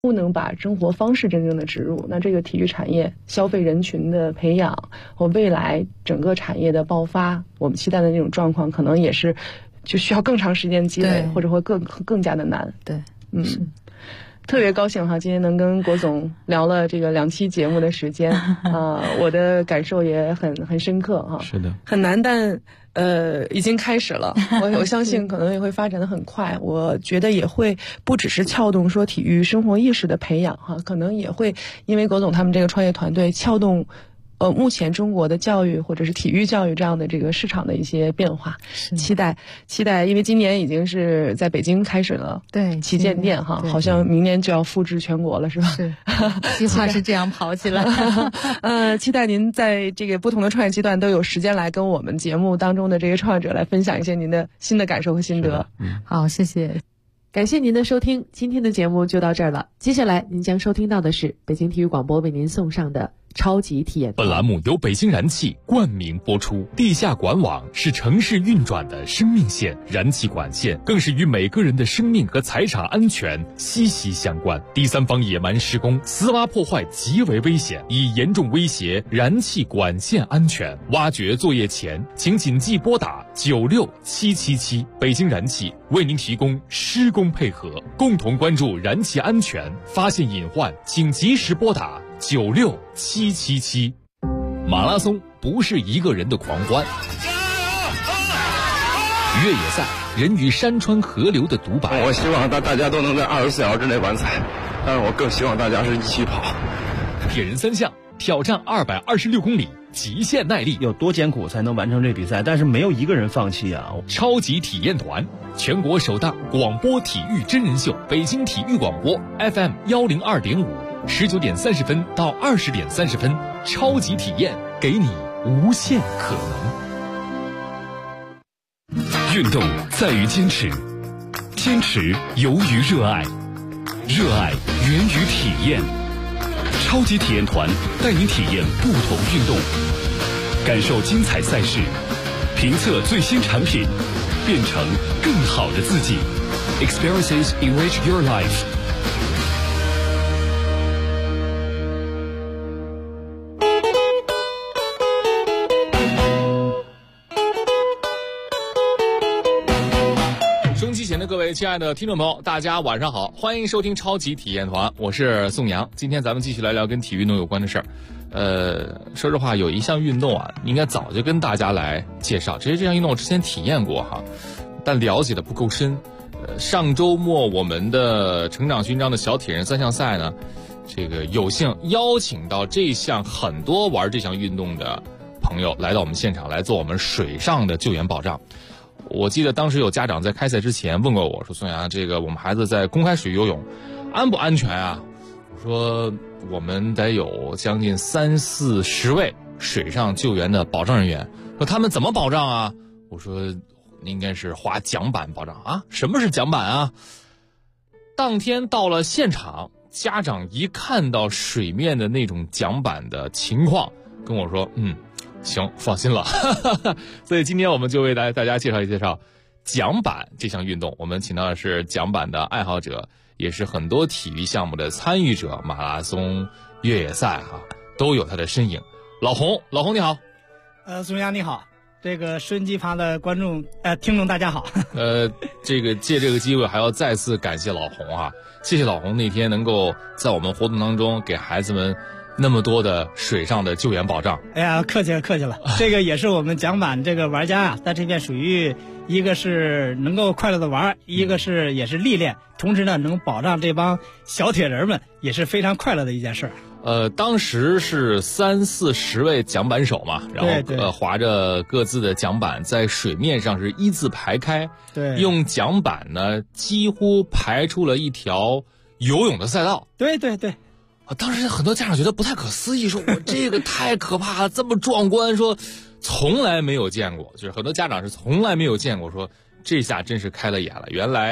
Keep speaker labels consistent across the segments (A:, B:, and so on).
A: 不能把生活方式真正的植入，那这个体育产业消费人群的培养和未来整个产业的爆发，我们期待的那种状况，可能也是就需要更长时间积累，或者会更加的难。
B: 对，
A: 特别高兴哈，今天能跟郭总聊了这个2期节目的时间我的感受也很深刻哈。
C: 是的，
A: 很难，但已经开始了。我相信可能也会发展得很快。我觉得也会不只是撬动说体育生活意识的培养哈，可能也会因为郭总他们这个创业团队撬动目前中国的教育或者是体育教育这样的这个市场的一些变化，期待，因为今年已经是在北京开始了，
B: 对，
A: 旗舰店哈，好像明年就要复制全国了，是吧？
B: 是，计划是这样跑起来。
A: 期待您在这个不同的创业阶段都有时间来跟我们节目当中的这些创业者来分享一些您的新的感受和心得。
B: 好，谢谢。
A: 感谢您的收听，今天的节目就到这儿了。接下来您将收听到的是北京体育广播为您送上的超级体验。
C: 本栏目由北京燃气冠名播出。地下管网是城市运转的生命线，燃气管线更是与每个人的生命和财产安全息息相关。第三方野蛮施工、私挖破坏极为危险，已严重威胁燃气管线安全。挖掘作业前，请谨记拨打96777。北京燃气为您提供施工配合，共同关注燃气安全，发现隐患请及时拨打96777。马拉松不是一个人的狂欢，越野赛人与山川河流的独白。
D: 我希望大家都能在24小时之内完赛，但是我更希望大家是一起跑。
C: 铁人3项挑战226公里，极限耐力，
E: 有多艰苦才能完成这比赛？但是没有一个人放弃啊！
C: 超级体验团，全国首档广播体育真人秀，北京体育广播 FM 102.5，19点30分到20点30分，超级体验，给你无限可能。运动在于坚持，坚持由于热爱，热爱源于体验。超级体验团带您体验不同运动，感受精彩赛事，评测最新产品，变成更好的自己。Experiences enrich your life。各位亲爱的听众朋友，大家晚上好，欢迎收听超级体验团，我是宋阳。今天咱们继续来聊跟体育运动有关的事儿。说实话，有一项运动啊，应该早就跟大家来介绍。其实这项运动我之前体验过哈，但了解的不够深。上周末我们的成长勋章的小铁人3项赛呢，这个有幸邀请到这项很多玩这项运动的朋友来到我们现场来做我们水上的救援保障。我记得当时有家长在开赛之前问过我说：“宋阳，这个我们孩子在公开水域游泳安不安全啊？”我说：“我们得有将近30-40位水上救援的保障人员。说他们怎么保障啊？”我说：“应该是划桨板保障啊。”什么是桨板啊？当天到了现场，家长一看到水面的那种桨板的情况，跟我说：“行，放心了。”所以今天我们就为大家介绍桨板这项运动。我们请到的是桨板的爱好者，也是很多体育项目的参与者，马拉松、越野赛都有他的身影。老洪你好。
F: 宋阳你好，这个收音机旁的观众听众大家好。
C: 这个借这个机会还要再次感谢老洪谢谢老洪那天能够在我们活动当中给孩子们那么多的水上的救援保障。
F: 哎呀，客气了。这个也是我们桨板这个玩家在这片水域，一个是能够快乐的玩，一个是也是历练，同时呢能保障这帮小铁人们，也是非常快乐的一件事。
C: 当时是30-40位桨板手嘛，然后划着各自的桨板在水面上是一字排开，
F: 对，
C: 用桨板呢几乎排出了一条游泳的赛道。
F: 对。
C: 当时很多家长觉得不太可思议，说我这个太可怕了，这么壮观，说从来没有见过，就是很多家长是从来没有见过，说这下真是开了眼了。原来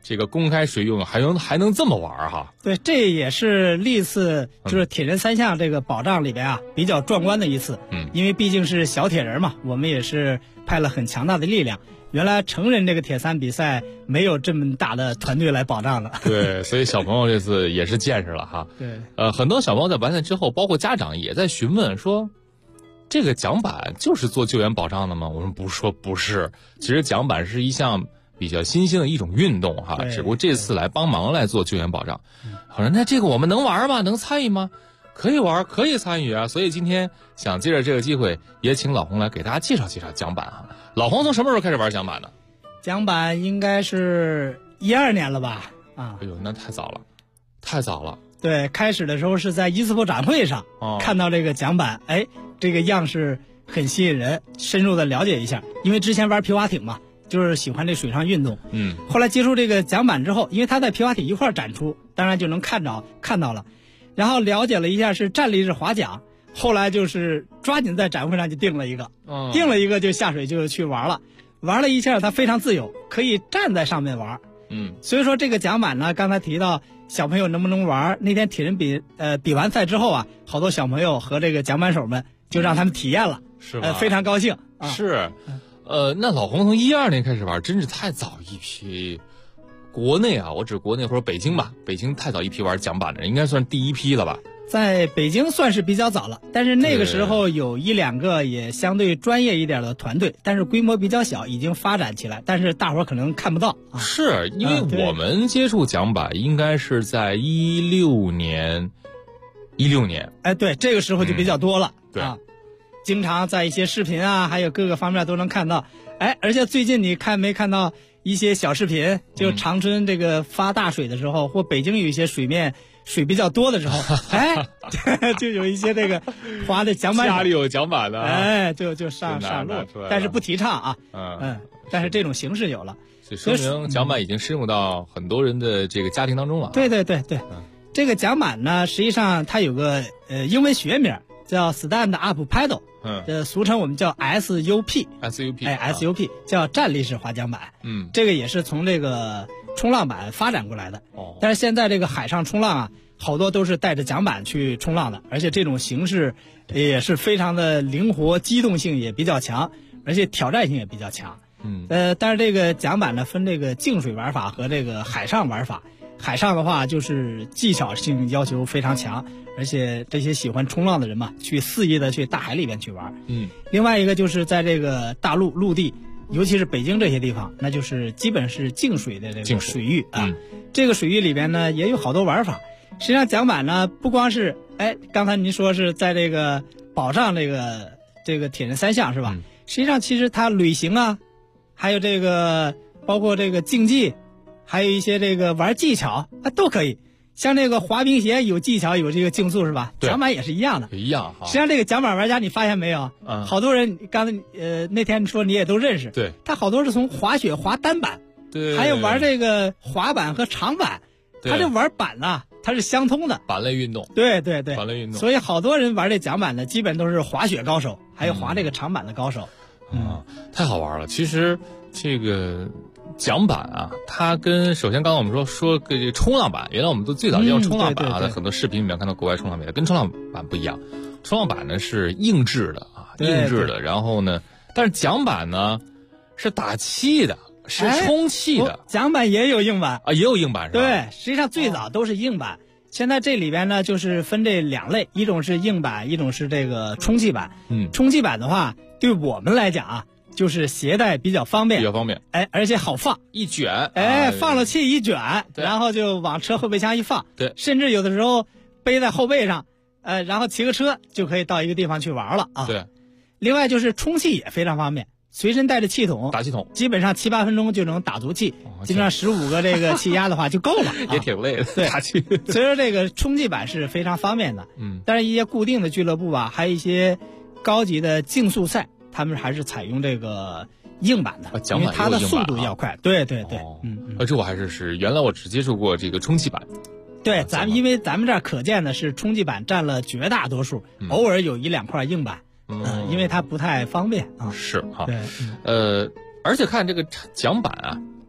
C: 这个公开水用还能这么玩哈？
F: 对，这也是历次就是铁人三项这个保障里边啊比较壮观的一次。因为毕竟是小铁人嘛，我们也是派了很强大的力量。原来成人这个铁三比赛没有这么大的团队来保障的。
C: 对，所以小朋友这次也是见识了哈。
F: 对，
C: 很多小朋友在完赛之后，包括家长也在询问说，这个桨板就是做救援保障的吗？我们不是，其实桨板是一项比较新兴的一种运动哈，只不过这次来帮忙来做救援保障。好了，那这个我们能玩吗？能参与吗？可以玩，可以参与啊！所以今天想借着这个机会，也请老洪来给大家介绍介绍桨板啊。老洪从什么时候开始玩桨板的？
F: 桨板应该是12年了吧？啊，
C: 哎呦，那太早了，太早了。
F: 对，开始的时候是在伊斯普展会上看到这个桨板，哎，这个样式很吸引人，深入的了解一下。因为之前玩皮划艇嘛，就是喜欢这水上运动。后来接触这个桨板之后，因为它在皮划艇一块展出，当然就能看到了。然后了解了一下是站立式划桨，后来就是抓紧在展会上就定了一个就下水就去玩了一下，它非常自由，可以站在上面玩。所以说这个桨板呢，刚才提到小朋友能不能玩，那天铁人比完赛之后啊，好多小朋友和这个桨板手们就让他们体验了，
C: 是吧？
F: 非常高兴。
C: 是，那老洪从12年开始玩，真是太早一批。国内啊，我指国内或者北京吧，北京太早一批玩桨板的人，应该算第一批了吧？
F: 在北京算是比较早了，但是那个时候有1-2个也相对专业一点的团队，但是规模比较小，已经发展起来，但是大伙儿可能看不到。
C: 是因为我们接触桨板应该是在16年，
F: 哎，对，这个时候就比较多了。
C: 对
F: 啊，经常在一些视频啊，还有各个方面都能看到。哎，而且最近你没看到一些小视频，就长春这个发大水的时候，或北京有一些水比较多的时候，哎，就有一些这个划的桨板，
C: 家里有桨板的，
F: 哎，就上路，但是不提倡啊，但是这种形式有了，
C: 说明桨板已经深入到很多人的这个家庭当中了。
F: 对，这个桨板呢，实际上它有个英文学名叫 Stand Up Paddle。俗称我们叫 SUP， SUP 叫站立式划桨板。这个也是从这个冲浪板发展过来的。但是现在这个海上冲浪啊，好多都是带着桨板去冲浪的，而且这种形式也是非常的灵活，机动性也比较强，而且挑战性也比较强。但是这个桨板呢，分这个静水玩法和这个海上玩法。海上的话就是技巧性要求非常强，而且这些喜欢冲浪的人嘛，去肆意的去大海里边去玩。另外一个就是在这个大陆地，尤其是北京这些地方，那就是基本是静水的这个水域啊。这个水域里边呢也有好多玩法。实际上桨板呢不光是刚才您说是在这个保障这个铁人三项是吧？实际上其实它旅行啊，还有这个包括这个竞技。还有一些这个玩技巧都可以，像这个滑冰鞋有技巧有这个竞速是吧？桨板也是一样的，
C: 一样哈。
F: 实际上这个桨板玩家你发现没有？好多人刚才那天说你也都认识，
C: 对，
F: 他好多是从滑雪滑单板，
C: 对，
F: 还有玩这个滑板和长板，他这玩板呢它是相通的，
C: 板类运动，
F: 对，
C: 板类运动。
F: 所以好多人玩这桨板呢，基本都是滑雪高手，还有滑这个长板的高手。
C: 太好玩了。其实这个桨板啊，它跟首先刚刚我们说这个冲浪板，原来我们都最早用冲浪板啊，在很多视频里面看到国外冲浪板，跟冲浪板不一样。冲浪板呢是硬质的啊，硬质的，然后呢，但是桨板呢是打气的，是充气的。
F: 桨板也有硬板
C: 啊，也有硬板是吧？
F: 对，实际上最早都是硬板。现在这里边呢，就是分这2类，一种是硬板，一种是这个充气板。充气板的话，对我们来讲啊，就是携带比较方便，而且好放，
C: 一卷，
F: 放了气一卷，然后就往车后备箱一放，
C: 对，
F: 甚至有的时候背在后背上，然后骑个车就可以到一个地方去玩了啊。
C: 对，
F: 另外就是充气也非常方便。随身带着气筒，
C: 打气筒，
F: 基本上7-8分钟就能打足气，基本上15个这个气压的话就够了，
C: 也挺累的。
F: 对，
C: 打气。
F: 所以说这个充气板是非常方便的。但是一些固定的俱乐部啊，还有一些高级的竞速赛，他们还是采用这个硬板的，因为它的速度要快。对。
C: 这我还是原来我只接触过这个充气板。
F: 对，因为咱们这儿可见的是充气板占了绝大多数，偶尔有1-2块硬板。因为它不太方便啊。
C: 是哈。
F: 对。
C: 而且看这个桨板啊，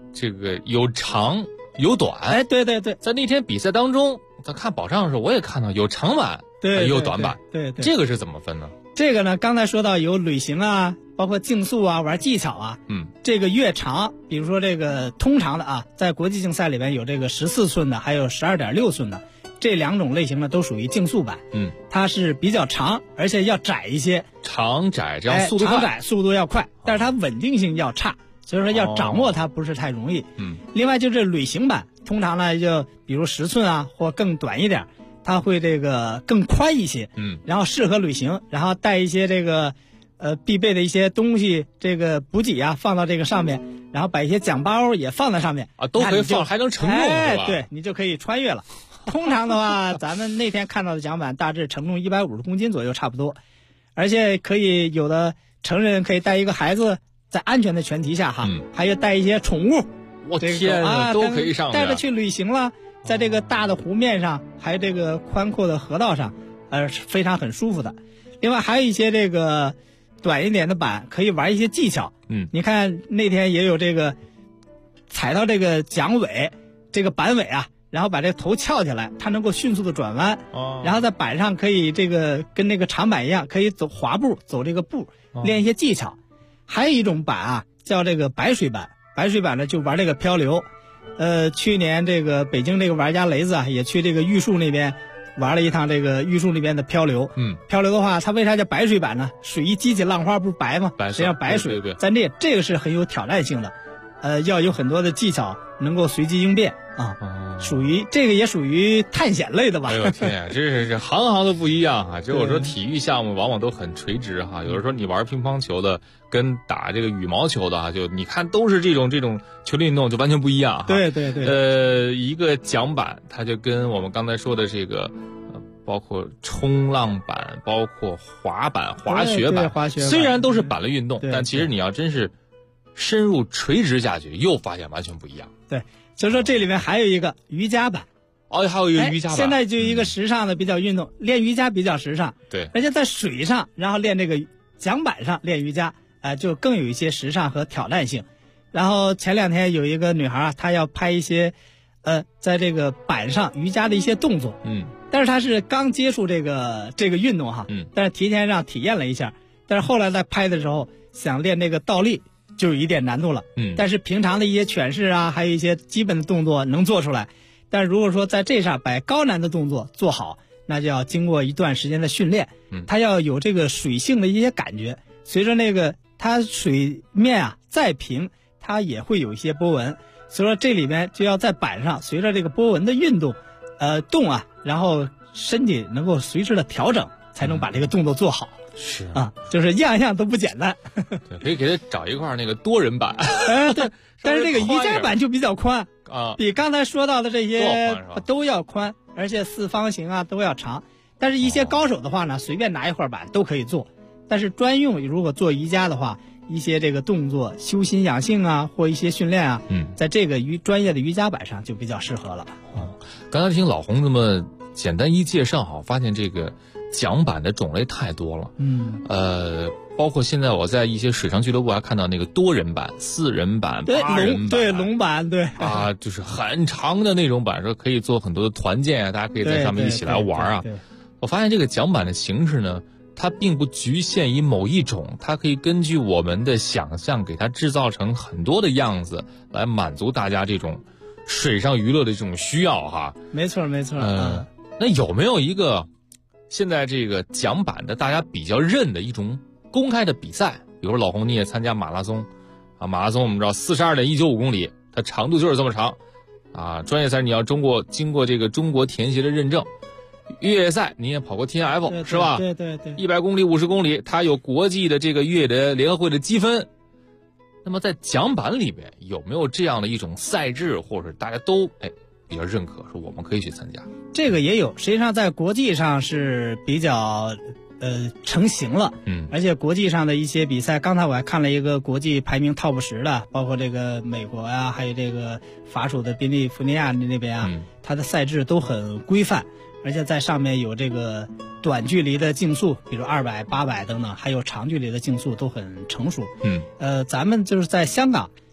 C: 这个有长有短。
F: 哎，对对对，
C: 在那天比赛当中，咱看保障的时候，我也看到有长板，
F: 对，
C: 也有短板。
F: 对对，
C: 这个是怎么分呢？
F: 这个呢，刚才说到有旅行啊，包括竞速啊，玩技巧啊，这个越长，比如说这个通常的啊，在国际竞赛里边有这个14寸的，还有12.6寸的，这2种类型呢都属于竞速版，它是比较长，而且要窄一些，
C: 长窄这样速度快，
F: 长窄速度要快，但是它稳定性要差，所以说要掌握它不是太容易。另外就是旅行版，通常呢就比如10寸啊，或更短一点。它会这个更宽一些，然后适合旅行，然后带一些这个必备的一些东西，这个补给啊放到这个上面，然后把一些奖包也放在上面
C: 啊，都可以放，还能承重，
F: 是吧？对，你就可以穿越了。通常的话，咱们那天看到的桨板大致承重150公斤左右，差不多，而且可以有的成人可以带一个孩子，在安全的前提下哈，还有带一些宠物，
C: 我天啊，都可以上，
F: 带着去旅行了。在这个大的湖面上，还有这个宽阔的河道上，非常很舒服的。另外还有一些这个短一点的板，可以玩一些技巧。你看那天也有这个踩到这个桨尾，这个板尾啊，然后把这个头翘起来，它能够迅速的转弯。然后在板上可以这个跟那个长板一样，可以走滑步，走这个步，练一些技巧。还有一种板啊，叫这个白水板。白水板呢，就玩这个漂流。去年这个北京这个玩家雷子啊，也去这个玉树那边玩了一趟这个玉树那边的漂流。漂流的话，它为啥叫白水板呢？水一激起浪花不是白吗？实际上白水，
C: 对，
F: 在这个是很有挑战性的，要有很多的技巧，能够随机应变啊。属于这个也属于探险类的吧？
C: 哎呦天呀，这是行行都不一样啊！这我说体育项目往往都很垂直哈。有的时候你玩乒乓球的跟打这个羽毛球的啊，就你看都是这种球类运动就完全不一样哈。
F: 对对对。
C: 一个桨板它就跟我们刚才说的这个，包括冲浪板、包括滑板、滑雪板，虽然都是板类运动，但其实你要真是深入垂直下去，又发现完全不一样。
F: 对。所以说这里面还有一个瑜伽板，
C: 还有一个瑜伽板。
F: 现在就一个时尚的比较运动，练瑜伽比较时尚。
C: 对，
F: 而且在水上，然后练这个桨板上练瑜伽，就更有一些时尚和挑战性。然后前2天有一个女孩，她要拍一些，在这个板上瑜伽的一些动作。但是她是刚接触这个运动哈，但是提前让体验了一下，但是后来在拍的时候想练这个倒立。就有一点难度了，但是平常的一些犬式啊，还有一些基本的动作能做出来，但如果说在这上把高难的动作做好，那就要经过一段时间的训练，它要有这个水性的一些感觉，随着那个它水面啊再平，它也会有一些波纹，所以说这里面就要在板上随着这个波纹的运动，动啊，然后身体能够随之的调整，才能把这个动作做好。
C: 是
F: 啊，就是样样都不简单。
C: 对，可以给他找一块那个多人板。
F: 对，但是这个瑜伽板就比较宽
C: 啊，
F: 比刚才说到的这些都要宽，而且四方形啊都要长。但是一些高手的话呢，随便拿一块板都可以做。但是专用如果做瑜伽的话，一些这个动作修心养性啊，或一些训练啊，在这个专业的瑜伽板上就比较适合了。
C: 刚才听老洪这么简单一介绍哈，发现这个桨板的种类太多了。包括现在我在一些水上俱乐部还看到那个多人板、4人板、8人板，
F: 对龙板，对
C: 啊，就是很长的那种板，说可以做很多的团建啊，大家可以在上面一起来玩啊。我发现这个桨板的形式呢，它并不局限于某一种，它可以根据我们的想象给它制造成很多的样子，来满足大家这种水上娱乐的这种需要哈。
F: 没错没错。
C: 那有没有一个现在这个桨板的大家比较认的一种公开的比赛？比如说老洪你也参加马拉松啊，马拉松我们知道42.195公里，它长度就是这么长啊。专业赛你要经过这个中国田协的认证，越野赛你也跑过 TNF 是吧？
F: 对对对。
C: 100公里、50公里，它有国际的这个越野的联合会的积分。那么在桨板里面有没有这样的一种赛制，或者大家都比较认可，说我们可以去参加？
F: 这个也有，实际上在国际上是比较成型了。而且国际上的一些比赛，刚才我还看了一个国际排名 top 10的，包括这个美国啊，还有这个法属的宾利福尼亚那边啊，它的赛制都很规范，而且在上面有这个短距离的竞速，比如200、800等等，还有长距离的竞速都很成熟。咱们就是在香港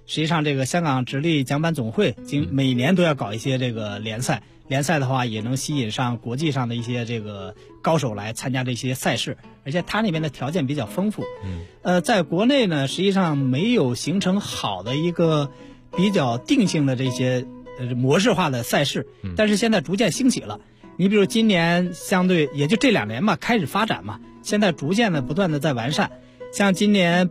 F: 实际上这个香港直立桨板总会每年都要搞一些这个联赛，联赛的话也能吸引上国际上的一些这个高手来参加这些赛事，而且它那边的条件比较丰富。在国内呢，实际上没有形成好的一个比较定性的这些模式化的赛事，但是现在逐渐兴起了。你比如今年相对也就这2年吧，开始发展嘛，现在逐渐的不断的在完善。像今年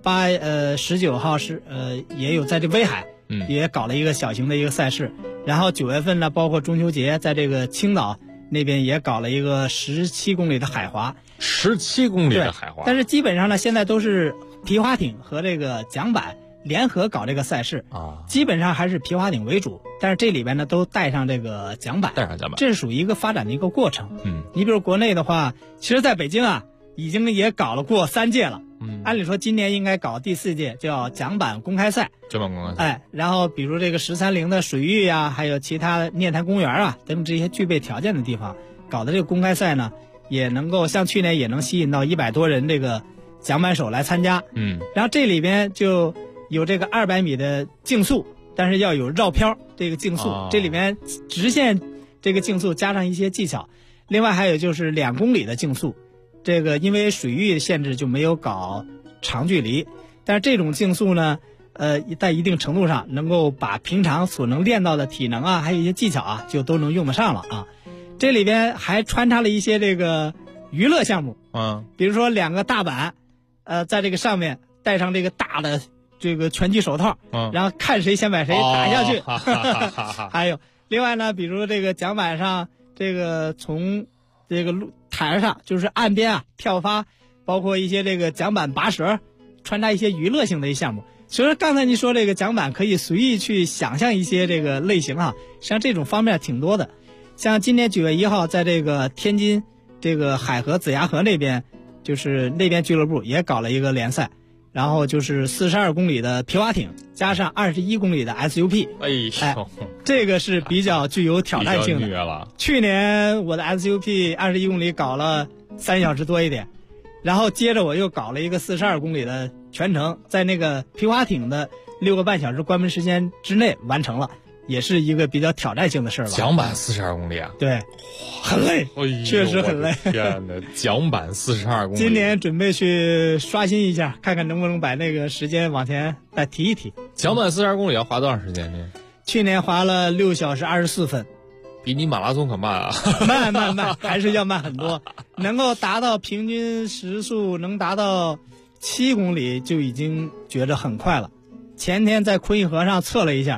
F: 19号也有在这威海，也搞了一个小型的一个赛事。然后9月份呢，包括中秋节，在这个青岛那边也搞了一个17公里的海滑。
C: 17公里的海滑。
F: 但是基本上呢，现在都是皮划艇和这个桨板联合搞这个赛事啊，基本上还是皮划艇为主，但是这里边呢都带上这个桨板，这是属于一个发展的一个过程。你比如国内的话，其实在北京啊，已经也搞了过3届了。按理说今年应该搞第4届，叫桨板公开赛。
C: 桨板公开赛。
F: 然后比如这个130的水域啊，还有其他念坛公园啊等这些具备条件的地方搞的这个公开赛呢，也能够像去年也能吸引到100多人这个桨板手来参加。然后这里边就有这个200米的竞速，但是要有绕漂这个竞速，这里面直线这个竞速加上一些技巧。另外还有就是2公里的竞速，这个因为水域限制就没有搞长距离，但是这种竞速呢，在一定程度上能够把平常所能练到的体能啊，还有一些技巧啊，就都能用得上了啊。这里边还穿插了一些这个娱乐项目，比如说2个大板，在这个上面戴上这个大的这个拳击手套，然后看谁先把谁打下去。还有另外呢，比如这个桨板上，这个从这个台上就是岸边啊跳发，包括一些这个桨板拔舌，穿插一些娱乐性的一项目。所以说刚才你说这个桨板可以随意去想象一些这个类型啊，实际上这种方面挺多的。像今年9月1号在这个天津这个海河子牙河那边，就是那边俱乐部也搞了一个联赛，然后就是42公里的皮划艇加上21公里的 SUP。这个是比较具有挑战性的。去年我的 SUP 21公里搞了3小时多一点，然后接着我又搞了一个42公里的全程，在那个皮划艇的6个半小时关门时间之内完成了，也是一个比较挑战性的事儿吧。
C: 桨板42公里啊？
F: 对，很累，确实很累。
C: 天哪，桨板42公里！
F: 今年准备去刷新一下，看看能不能把那个时间往前再提一提。
C: 桨板42公里要花多长时间呢？
F: 去年花了6小时24分。
C: 比你马拉松可慢啊！
F: 慢，还是要慢很多。能够达到平均时速能达到7公里就已经觉得很快了。前天在昆弋河上测了一下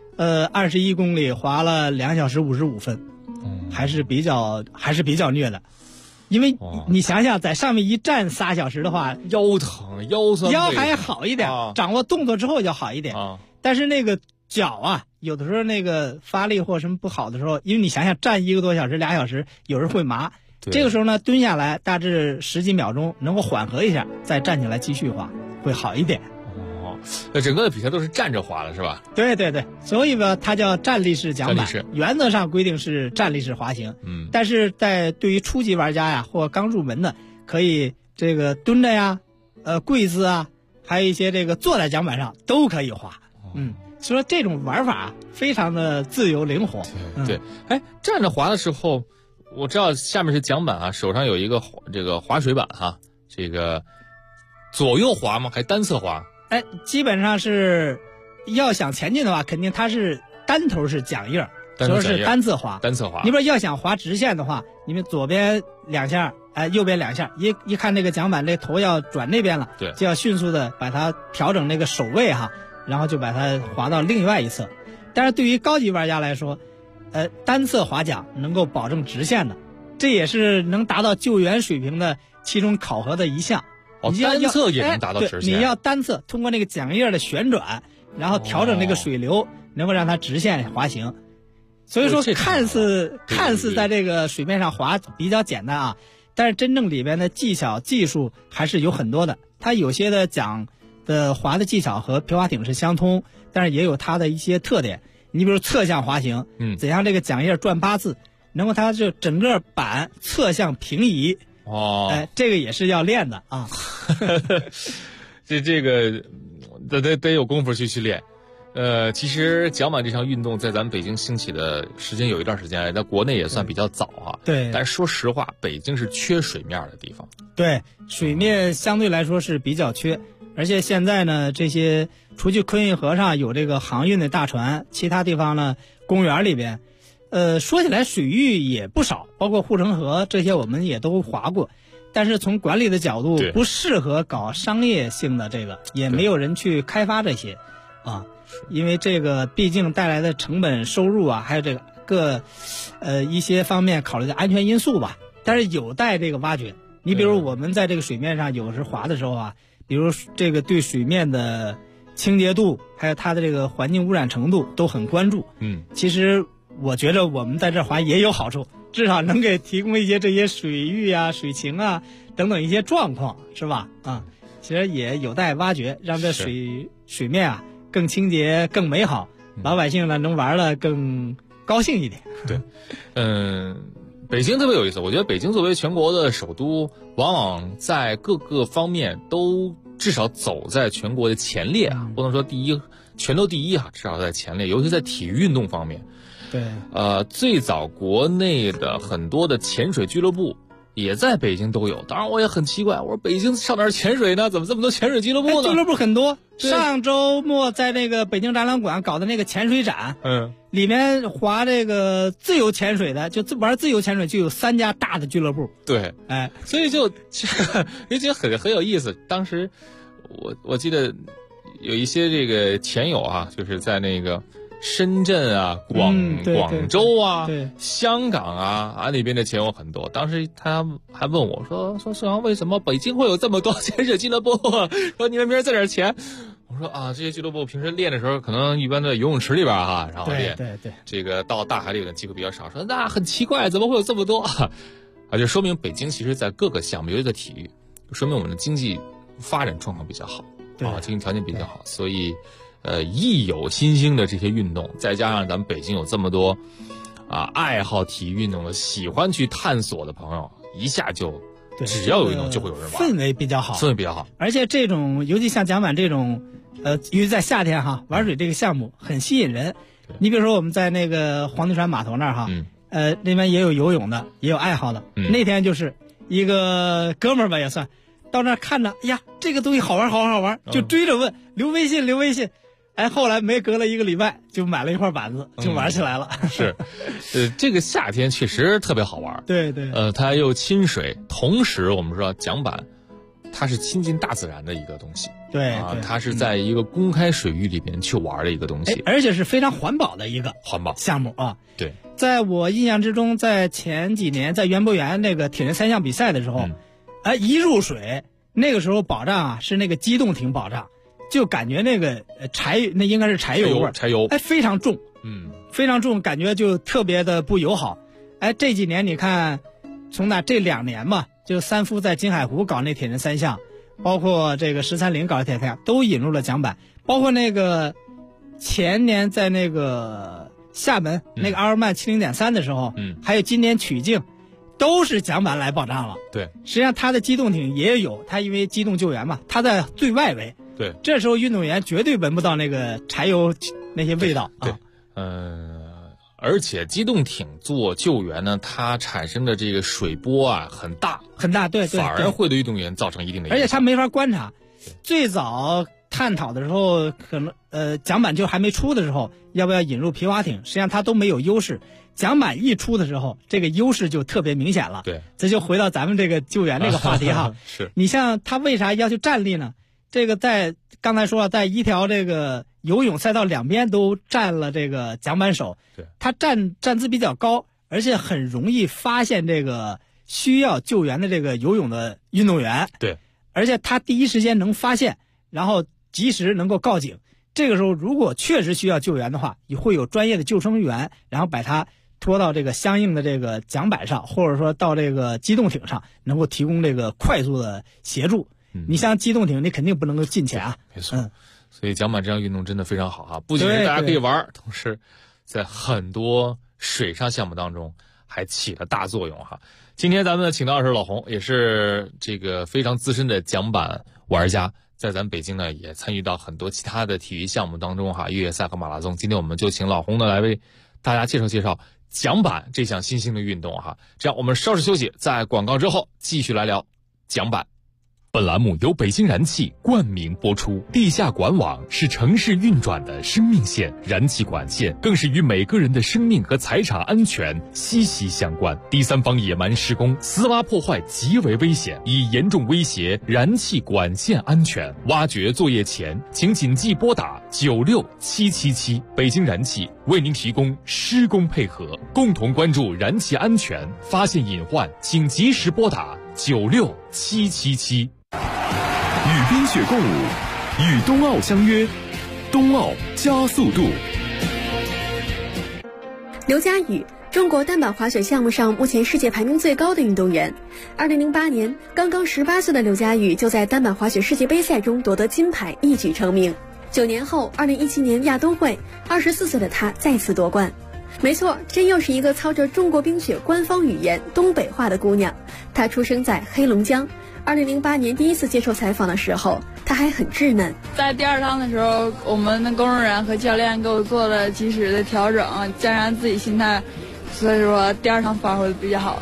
F: ，21公里划了2小时55分，还是比较虐的。因为你想想，在上面一站3小时的话，
C: 腰疼腰酸，
F: 腰还好一点，掌握动作之后要好一点。但是那个脚啊，有的时候那个发力或什么不好的时候，因为你想想站1个多小时2小时，有时候会麻。这个时候呢，蹲下来大致10几秒钟，能够缓和一下，再站起来继续滑，会好一点。
C: 整个的比赛都是站着滑的是吧？
F: 对，所以呢，它叫站立式桨板。原则上规定是站立式滑行。但是对于初级玩家呀，或刚入门的，可以这个蹲着呀，跪姿啊，还有一些这个坐在桨板上都可以滑。所以说这种玩法非常的自由灵活。
C: 对，站着滑的时候，我知道下面是桨板啊，手上有一个这个滑水板哈，这个左右滑吗？还单侧滑？
F: 基本上是要想前进的话，肯定它是单头是桨叶，主要是单侧滑。你不是要想滑直线的话，你们左边2下，右边2下，一看这个桨板这头要转那边了，
C: 对，
F: 就要迅速的把它调整那个手位哈，然后就把它滑到另外一侧。但是对于高级玩家来说，单侧滑桨能够保证直线的，这也是能达到救援水平的其中考核的一项。
C: 单侧也能达到直线。
F: 你要单侧通过那个桨叶的旋转，然后调整那个水流，能够让它直线滑行。所以说看似在这个水面上滑比较简单啊，但是真正里边的技巧技术还是有很多的。它有些的桨的滑的技巧和皮划艇是相通，但是也有它的一些特点。你比如侧向滑行，怎样这个桨叶转8字，能够它就整个板侧向平移。这个也是要练的啊。
C: 这个得有功夫去练。 其实桨板这项运动在咱们北京兴起的时间有一段时间了，在国内也算比较早啊。
F: 对。
C: 但说实话，北京是缺水面的地方。
F: 对，水面相对来说是比较缺，而且现在呢，这些除去昆运河上有这个航运的大船，其他地方呢，公园里边，说起来水域也不少，包括护城河这些我们也都划过。但是从管理的角度，不适合搞商业性的这个，也没有人去开发这些，啊，因为这个毕竟带来的成本收入啊，还有这个一些方面考虑的安全因素吧，但是有待这个挖掘。你比如我们在这个水面上有时划的时候啊，比如这个对水面的清洁度，还有它的这个环境污染程度都很关注。其实我觉得我们在这划也有好处。至少能给提供一些这些水域啊、水情啊等等一些状况，是吧？啊，其实也有待挖掘，让这水面啊更清洁、更美好，老百姓呢能玩得更高兴一点。
C: 对，北京特别有意思，我觉得北京作为全国的首都，往往在各个方面都至少走在全国的前列啊，不能说全都第一啊，至少在前列，尤其在体育运动方面。
F: 对，
C: 最早国内的很多的潜水俱乐部也在北京都有。当然我也很奇怪，我说北京上哪儿潜水呢？怎么这么多潜水俱乐部呢？
F: 俱乐部很多。上周末在那个北京展览馆搞的那个潜水展，里面划这个自由潜水的，就玩自由潜水就有3家大的俱乐部。
C: 对，所以就也觉得很有意思。当时我记得有一些这个潜友啊，就是在那个深圳啊、广州啊、香港啊那边的潜友很多。当时他还问我说世阳，为什么北京会有这么多潜水俱乐部？说你们平时在哪儿潜？我说啊，这些俱乐部平时练的时候，可能一般在游泳池里边哈，然后练。
F: 对，
C: 这个到大海里的机会比较少。说那很奇怪，怎么会有这么多啊？就说明北京其实在各个项目，尤其在体育，说明我们的经济发展状况比较好，经济条件比较好，所以。亦有新兴的这些运动，再加上咱们北京有这么多爱好体育运动的、喜欢去探索的朋友，一下就只要有运动就会有人玩，
F: 氛围比较好。
C: 而
F: 且这种尤其像桨板这种，尤其在夏天哈，玩水这个项目很吸引人。你比如说我们在那个黄泥船码头那儿哈，那边也有游泳的，也有爱好的。那天就是一个哥们儿吧也算，到那儿看着，哎呀，这个东西好玩，就追着问留微信。后来没隔了1个礼拜，就买了一块板子，就玩起来了。
C: 是，这个夏天确实特别好玩。
F: 对，
C: 它又亲水，同时我们说桨板，它是亲近大自然的一个东西。
F: 对，
C: 它是在一个公开水域里面去玩的一个东西，
F: 而且是非常环保的一个项目啊。
C: 对，
F: 在我印象之中，在前几年在园博园那个铁人3项比赛的时候，一入水，那个时候保障啊是那个机动艇保障。就感觉那个那应该是柴油味，
C: 柴油，
F: 非常重，非常重，感觉就特别的不友好。这几年你看，从这2年嘛，就三夫在金海湖搞那铁人3项，包括这个13.0搞的铁人3项，都引入了桨板，包括那个前年在那个厦门那个阿尔曼70.3的时候，还有今年曲靖，都是桨板来保障了。
C: 对，
F: 实际上它的机动艇也有，它因为机动救援嘛，它在最外围。
C: 对，
F: 这时候运动员绝对闻不到那个柴油那些味道。
C: 对，而且机动艇做救援呢，它产生的这个水波啊很大，
F: 对，
C: 反而会对运动员造成一定的影响。
F: 而且它没法观察。最早探讨的时候，可能桨板就还没出的时候，要不要引入皮划艇？实际上它都没有优势。桨板一出的时候，这个优势就特别明显了。
C: 对，
F: 这就回到咱们这个救援这个话题哈。
C: 是，
F: 你像它为啥要求站立呢？这个刚才说了，在一条这个游泳赛道两边都站了这个桨板手，
C: 对，
F: 他站姿比较高，而且很容易发现这个需要救援的这个游泳的运动员，
C: 对，
F: 而且他第一时间能发现，然后及时能够告警。这个时候如果确实需要救援的话，也会有专业的救生员，然后把他拖到这个相应的这个桨板上，或者说到这个机动艇上，能够提供这个快速的协助。你像机动艇，你肯定不能够进去啊。
C: 没错，所以桨板这项运动真的非常好啊！不仅是大家可以玩，同时在很多水上项目当中还起了大作用哈。今天咱们请到的是老洪，也是这个非常资深的桨板玩家， 在咱北京呢也参与到很多其他的体育项目当中哈，越野赛和马拉松。今天我们就请老洪呢来为大家介绍桨板这项新兴的运动哈。这样我们稍事休息，在广告之后继续来聊桨板。本栏目由北京燃气冠名播出。地下管网是城市运转的生命线，燃气管线更是与每个人的生命和财产安全息息相关。第三方野蛮施工、私挖破坏极为危险，已严重威胁燃气管线安全。挖掘作业前，请谨记拨打96777，北京燃气为您提供施工配合，共同关注燃气安全，发现隐患请及时拨打96777。
G: 与冰雪共舞，与冬奥相约，冬奥加速度。
H: 刘佳宇，中国单板滑雪项目上目前世界排名最高的运动员。2008年，刚刚18岁的刘佳宇就在单板滑雪世界杯赛中夺得金牌，一举成名。9年后，2017年亚冬会，24岁的他再次夺冠。没错，这又是一个操着中国冰雪官方语言东北话的姑娘。她出生在黑龙江。2008年第一次接受采访的时候，她还很稚嫩。
I: 在第二趟的时候，我们的工作人员和教练给我做了及时的调整，加上自己心态，所以说第二趟发挥的比较好。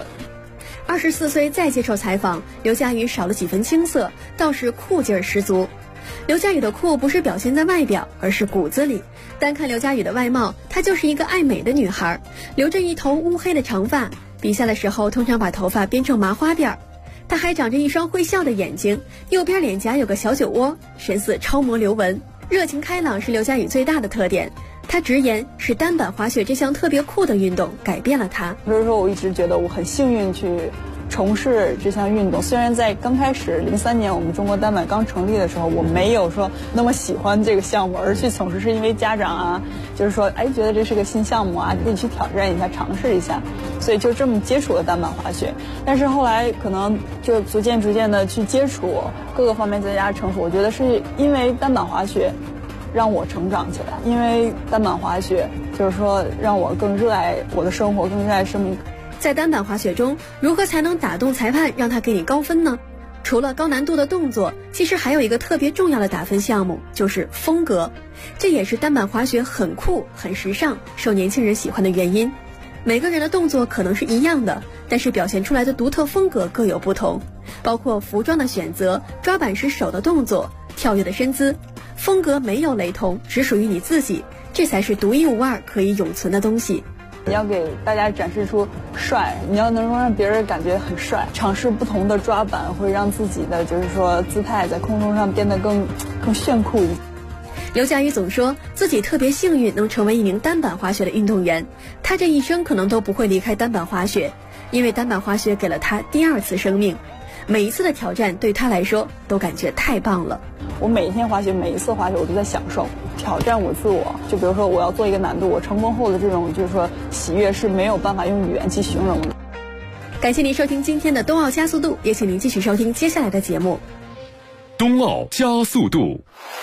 H: 24岁再接受采访，刘佳宇少了几分青涩，倒是酷劲儿十足。刘佳宇的酷不是表现在外表，而是骨子里。单看刘佳宇的外貌，她就是一个爱美的女孩，留着一头乌黑的长发，比赛的时候通常把头发编成麻花辫儿。她还长着一双会笑的眼睛，右边脸颊有个小酒窝，神似超模刘雯。热情开朗是刘佳宇最大的特点。她直言是单板滑雪这项特别酷的运动改变了她。
I: 所以说我一直觉得我很幸运去从事这项运动。虽然在刚开始03年我们中国单板刚成立的时候，我没有说那么喜欢这个项目而去从事，是因为家长啊就是说觉得这是个新项目啊，可以去挑战一下尝试一下，所以就这么接触了单板滑雪。但是后来可能就逐渐的去接触各个方面增加成熟，我觉得是因为单板滑雪让我成长起来，因为单板滑雪就是说让我更热爱我的生活，更热爱生命。
H: 在单板滑雪中，如何才能打动裁判让他给你高分呢？除了高难度的动作，其实还有一个特别重要的打分项目，就是风格。这也是单板滑雪很酷很时尚，受年轻人喜欢的原因。每个人的动作可能是一样的，但是表现出来的独特风格各有不同，包括服装的选择、抓板时手的动作、跳跃的身姿，风格没有雷同，只属于你自己，这才是独一无二可以永存的东西。
I: 你要给大家展示出帅，你要能够让别人感觉很帅，尝试不同的抓板会让自己的就是说姿态在空中上变得更炫酷一些。
H: 刘佳宇总说自己特别幸运能成为一名单板滑雪的运动员，他这一生可能都不会离开单板滑雪，因为单板滑雪给了他第二次生命。每一次的挑战对他来说都感觉太棒了。
I: 我每一天滑雪，每一次滑雪我都在享受挑战我自我。就比如说我要做一个难度，我成功后的这种就是说喜悦是没有办法用语言去形容的。
H: 感谢您收听今天的冬奥加速度，也请您继续收听接下来的节目。
G: 冬奥加速度。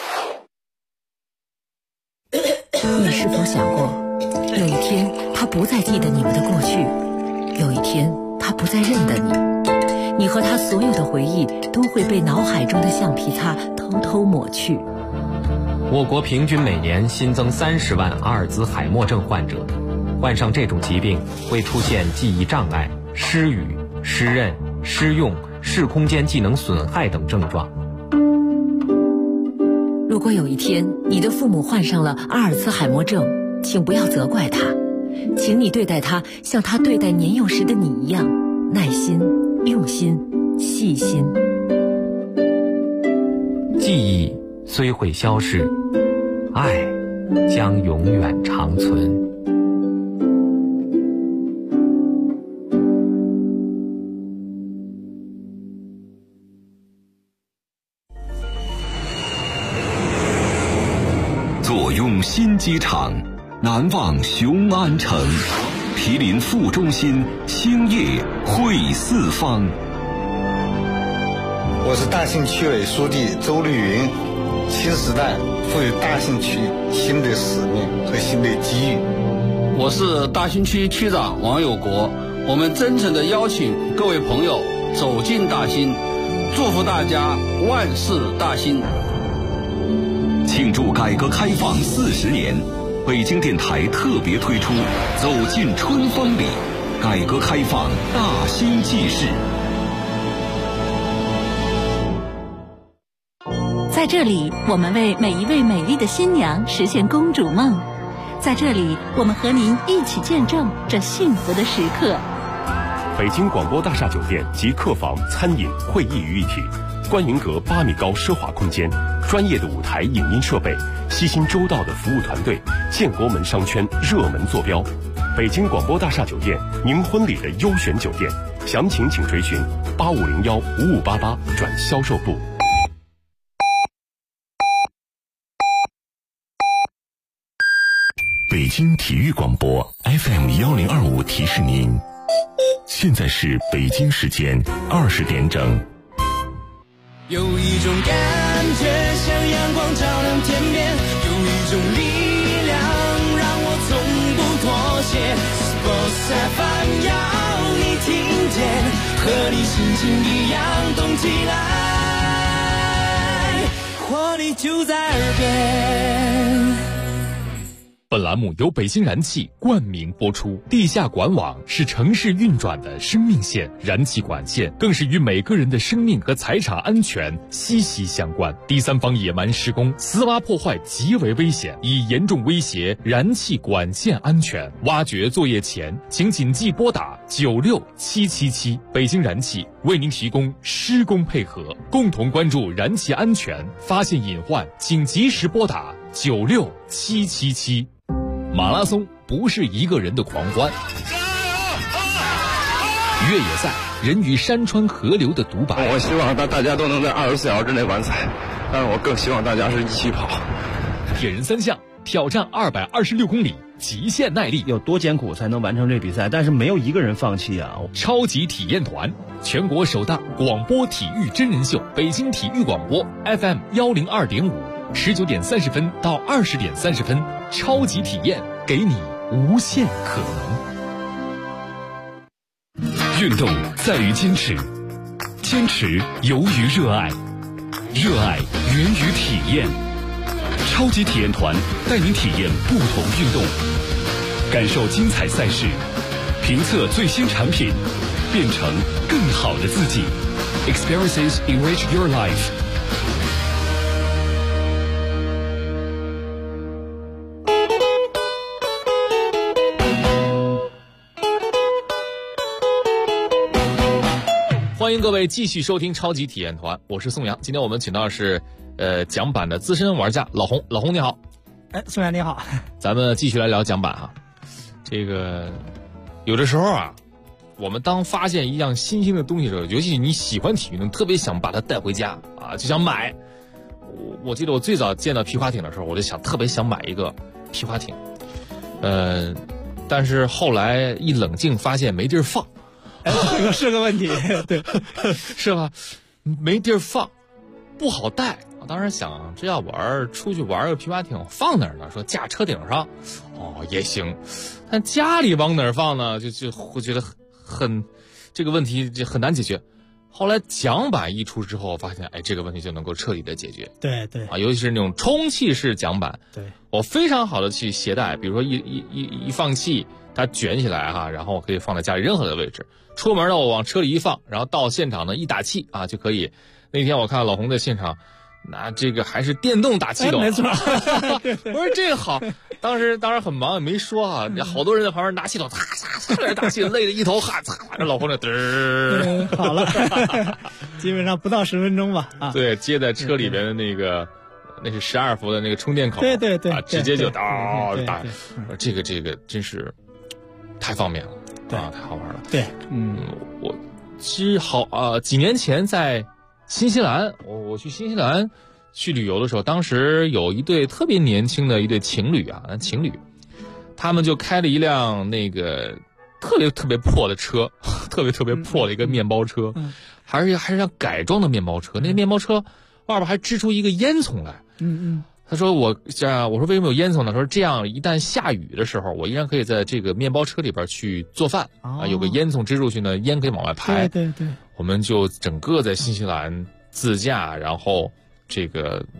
J: 你是否想过，有一天他不再记得你们的过去，有一天他不再认得你，你和他所有的回忆都会被脑海中的橡皮擦偷偷抹去。
K: 我国平均每年新增30万阿尔兹海默症患者，患上这种疾病会出现记忆障碍、失语、失认、失用、视空间技能损害等症状。
J: 如果有一天你的父母患上了阿尔茨海默症，请不要责怪他，请你对待他像他对待年幼时的你一样，耐心、用心、细心。
K: 记忆虽会消逝，爱将永远长存。
G: 坐拥新机场，难忘雄安城，毗邻副中心，兴业汇四方。
L: 我是大兴区委书记周绿云。新时代赋予大兴区新的使命和新的机遇。
M: 我是大兴区区长王有国。我们真诚地邀请各位朋友走进大兴，祝福大家万事大兴。
G: 庆祝改革开放40年，北京电台特别推出《走进春风里》，改革开放大兴纪事。
N: 在这里，我们为每一位美丽的新娘实现公主梦。在这里，我们和您一起见证这幸福的时刻。
O: 北京广播大厦酒店集客房、餐饮、会议于一体，观云阁8米高奢华空间，专业的舞台影音设备，悉心周到的服务团队，建国门商圈热门坐标。北京广播大厦酒店，您婚礼的优选酒店，详情请垂询8501-5588转销售部。
G: 北京体育广播 FM1025提示您，现在是北京时间20点整。
P: 有一种感觉像阳光照亮天边，有一种力量让我从不妥协。Sports FM 要你听见，和你心情一样动起来，活力就在耳边。
C: 本栏目由北京燃气冠名播出。地下管网是城市运转的生命线，燃气管线更是与每个人的生命和财产安全息息相关。第三方野蛮施工、私挖破坏极为危险，已严重威胁燃气管线安全。挖掘作业前，请谨记拨打96777。北京燃气为您提供施工配合，共同关注燃气安全，发现隐患请及时拨打96777。马拉松不是一个人的狂欢，越野赛人与山川河流的独白。
D: 我希望大家都能在24小时之内完赛，但是我更希望大家是一起跑。
C: 铁人3项挑战226公里，极限耐力，
E: 有多艰苦才能完成这比赛？但是没有一个人放弃啊！
C: 超级体验团，全国首档广播体育真人秀，北京体育广播 FM102.5，19点30分到20点30分，超级体验给你无限可能。
G: 运动在于坚持，坚持由于热爱，热爱源于体验。超级体验团带您体验不同运动，感受精彩赛事，评测最新产品，变成更好的自己。Experiences enrich your life。
C: 欢迎各位继续收听超级体验团，我是宋阳。今天我们请到的是桨板的资深玩家老洪。老洪你好。
F: 宋阳你好。
C: 咱们继续来聊桨板啊。这个有的时候啊，我们当发现一样新兴的东西的时候，尤其是你喜欢体育，特别想把它带回家啊，就想买。我记得我最早见到皮划艇的时候，我就特别想买一个皮划艇，但是后来一冷静发现没地儿放。
F: 这个是个问题，对，
C: 是吧？没地儿放，不好带。我当时想，这要出去玩个皮划艇，放哪儿呢？说架车顶上，也行。但家里往哪儿放呢？就会觉得很这个问题就很难解决。后来桨板一出之后，发现这个问题就能够彻底的解决。
F: 对对
C: 啊，尤其是那种充气式桨板，
F: 对
C: 我非常好的去携带，比如说一放气，它卷起来哈，然后我可以放在家里任何的位置。出门呢，我往车里一放，然后到现场呢一打气啊就可以。那天我看老洪在现场，那这个还是电动打气的，
F: 没错。
C: 我说这个好，当时很忙也没说啊，好多人在旁边拿气筒，擦擦擦打气，累得一头汗，擦，这老洪这
F: 好了，基本上不到10分钟吧。啊，
C: 对，接在车里边的那个。那是12伏的那个充电口，
F: 对对对，
C: 直接就打。这个真是太方便了，啊，太好玩了。
F: 对，
C: 我其实几年前在新西兰，我去新西兰去旅游的时候，当时有一对特别年轻的一对情侣，他们就开了一辆那个特别破的车，特别破的一个面包车，还是辆改装的面包车。那个面包车外边还支出一个烟囱来。他说我说为什么有烟囱呢？他说这样一旦下雨的时候，我依然可以在这个面包车里边去做饭啊，有个烟囱支出去呢，烟可以往外排。
F: 对对，
C: 我们就整个在新西兰自驾，然后这个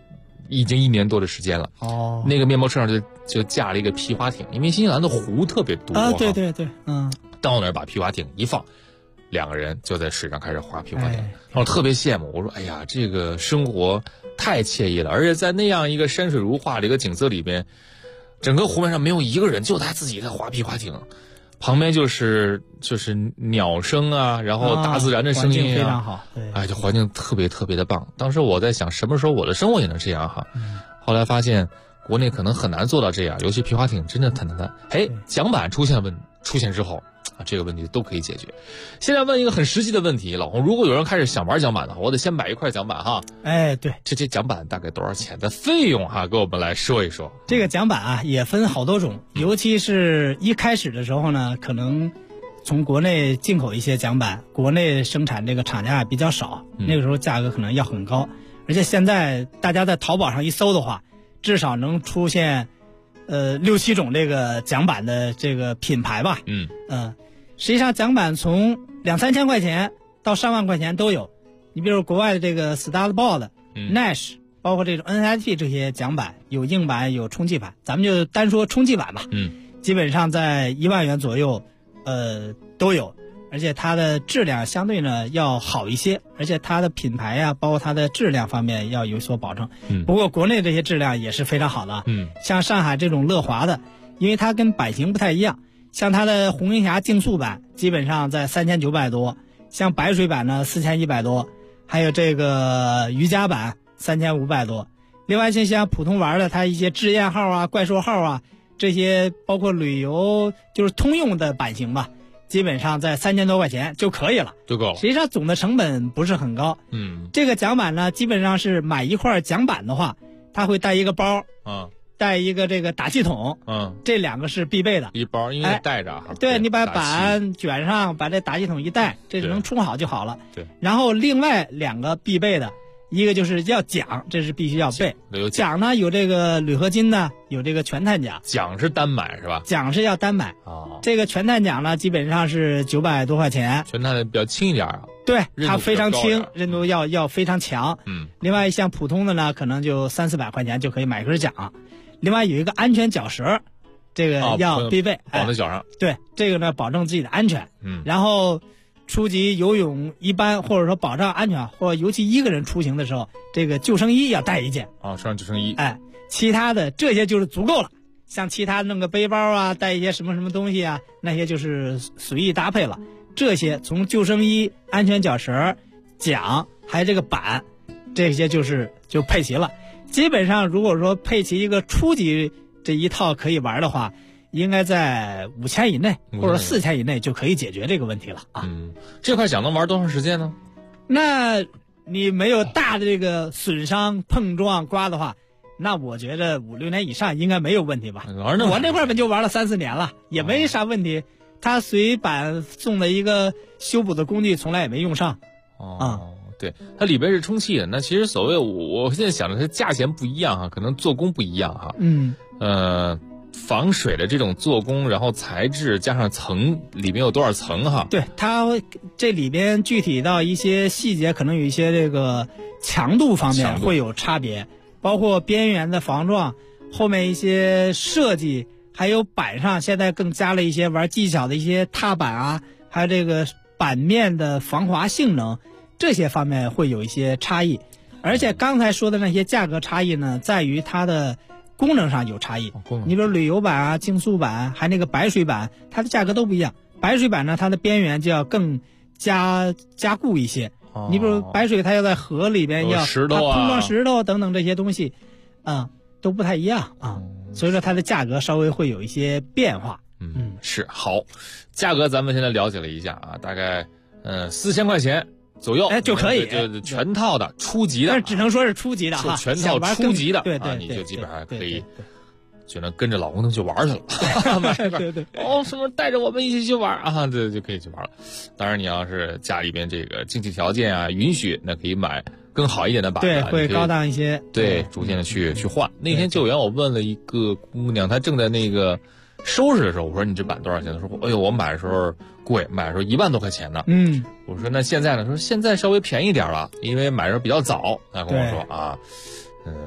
C: 已经1年多的时间了。
F: 哦，
C: 那个面包车上就架了一个皮划艇，因为新西兰的湖特别多
F: 啊，对对对，
C: 到那儿把皮划艇一放，2个人就在水上开始划皮划艇，然后特别羡慕。我说，哎呀，这个生活太惬意了，而且在那样一个山水如画的一个景色里边，整个湖面上没有一个人，就他自己在划皮划艇。旁边就是鸟声啊，然后大自然的声音啊，
F: 环境非常好，对，
C: 哎，这环境特别特别的棒。当时我在想，什么时候我的生活也能这样哈？后来发现国内可能很难做到这样，尤其皮划艇真的很难。哎，桨板出现之后啊，这个问题都可以解决。现在问一个很实际的问题，老洪，如果有人开始想玩桨板的话，我得先买一块桨板哈。
F: 哎，对，
C: 这桨板大概多少钱的费用哈？给我们来说一说。
F: 这个桨板啊也分好多种，尤其是一开始的时候呢，可能从国内进口一些桨板，国内生产这个厂家比较少，那个时候价格可能要很高。而且现在大家在淘宝上一搜的话，至少能出现6、7种这个桨板的这个品牌吧。实际上桨板从2、3千块钱到上万块钱都有。你比如国外的这个 Starboard、Nash， 包括这种 NSP 这些桨板，有硬板有充气板，咱们就单说充气板吧。基本上在1万元左右，都有。而且它的质量相对呢要好一些，而且它的品牌啊，包括它的质量方面要有所保证。不过国内这些质量也是非常好的。像上海这种乐华的，因为它跟版型不太一样，像它的红云峡竞速版基本上在3900多，像白水版呢4100多，还有这个瑜伽版3500多。另外像普通玩的，它一些志焰号啊、怪兽号啊，这些包括旅游就是通用的版型吧，基本上在3000多块钱就可以了，
C: 就够了。
F: 实际上总的成本不是很高。这个桨板呢，基本上是买一块桨板的话，它会带一个包，带一个这个打气筒，这2个是必备的。
C: 一包，因为带着
F: 对，你把板卷上，把这打气筒一带，这能充好就好了。
C: 对。
F: 然后另外2个必备的，一个就是要桨，这是必须要备。桨呢有这个铝合金的，有这个全碳桨。
C: 桨是单买是吧？
F: 桨是要单买。这个全碳桨呢，基本上是900多块钱。
C: 全碳的比较轻一点啊。
F: 对，它非常轻，韧度要非常强。另外像普通的呢，可能就300、400块钱就可以买根桨。另外有一个安全脚绳，这个要必备，
C: 绑在脚上。
F: 对，这个呢保证自己的安全。然后初级游泳一般或者说保障安全，或尤其1个人出行的时候，这个救生衣要带一件。
C: 穿救生衣。
F: 其他的这些就是足够了。像其他弄个背包啊，带一些什么东西啊，那些就是随意搭配了。这些从救生衣、安全脚绳、桨还有这个板，这些就配齐了。基本上如果说配齐一个初级这一套可以玩的话，应该在5000以内或者4000以内就可以解决这个问题了啊。
C: 这块桨能玩多长时间呢？
F: 那你没有大的这个损伤、碰撞、刮的话，那我觉得5、6年以上应该没有问题吧。我那块本就玩了3、4年了，也没啥问题。他随版送的一个修补的工具从来也没用上。
C: 对，它里边是充气的。那其实所谓我现在想的是价钱不一样哈，可能做工不一样哈。防水的这种做工，然后材质加上层里面有多少层哈？
F: 对，它这里边具体到一些细节，可能有一些这个强度方面会有差别，包括边缘的防撞，后面一些设计，还有板上现在更加了一些玩技巧的一些踏板啊，还有这个板面的防滑性能。这些方面会有一些差异，而且刚才说的那些价格差异呢，在于它的功能上有差异。你比如旅游版啊、竞速版，还那个白水版，它的价格都不一样。白水版呢，它的边缘就要更加固一些。你比如白水，它要在河里边要
C: 石头
F: 碰撞石头等等这些东西，都不太一样啊。所以说它的价格稍微会有一些变化。
C: 是好，价格咱们现在了解了一下啊，大概4000块钱。左右
F: 就可以，
C: 就全套的初级的，
F: 但是只能说是初级的哈，
C: 全套初级的，
F: 对，
C: 你就基本上可以就能跟着老公去玩去了。
F: 对，
C: 什么带着我们一起去玩啊？对，就可以去玩了。当然，你要是家里边这个经济条件啊允许，那可以买更好一点的板，
F: 对，会高档一些。
C: 对，逐渐的去换。那天救援我问了一个姑娘，她正在那个收拾的时候，我说你这板多少钱？她说哎呦，我买的时候贵，买的时候1万多块钱呢。我说那现在呢？说现在稍微便宜点了，因为买的时候比较早。她跟我说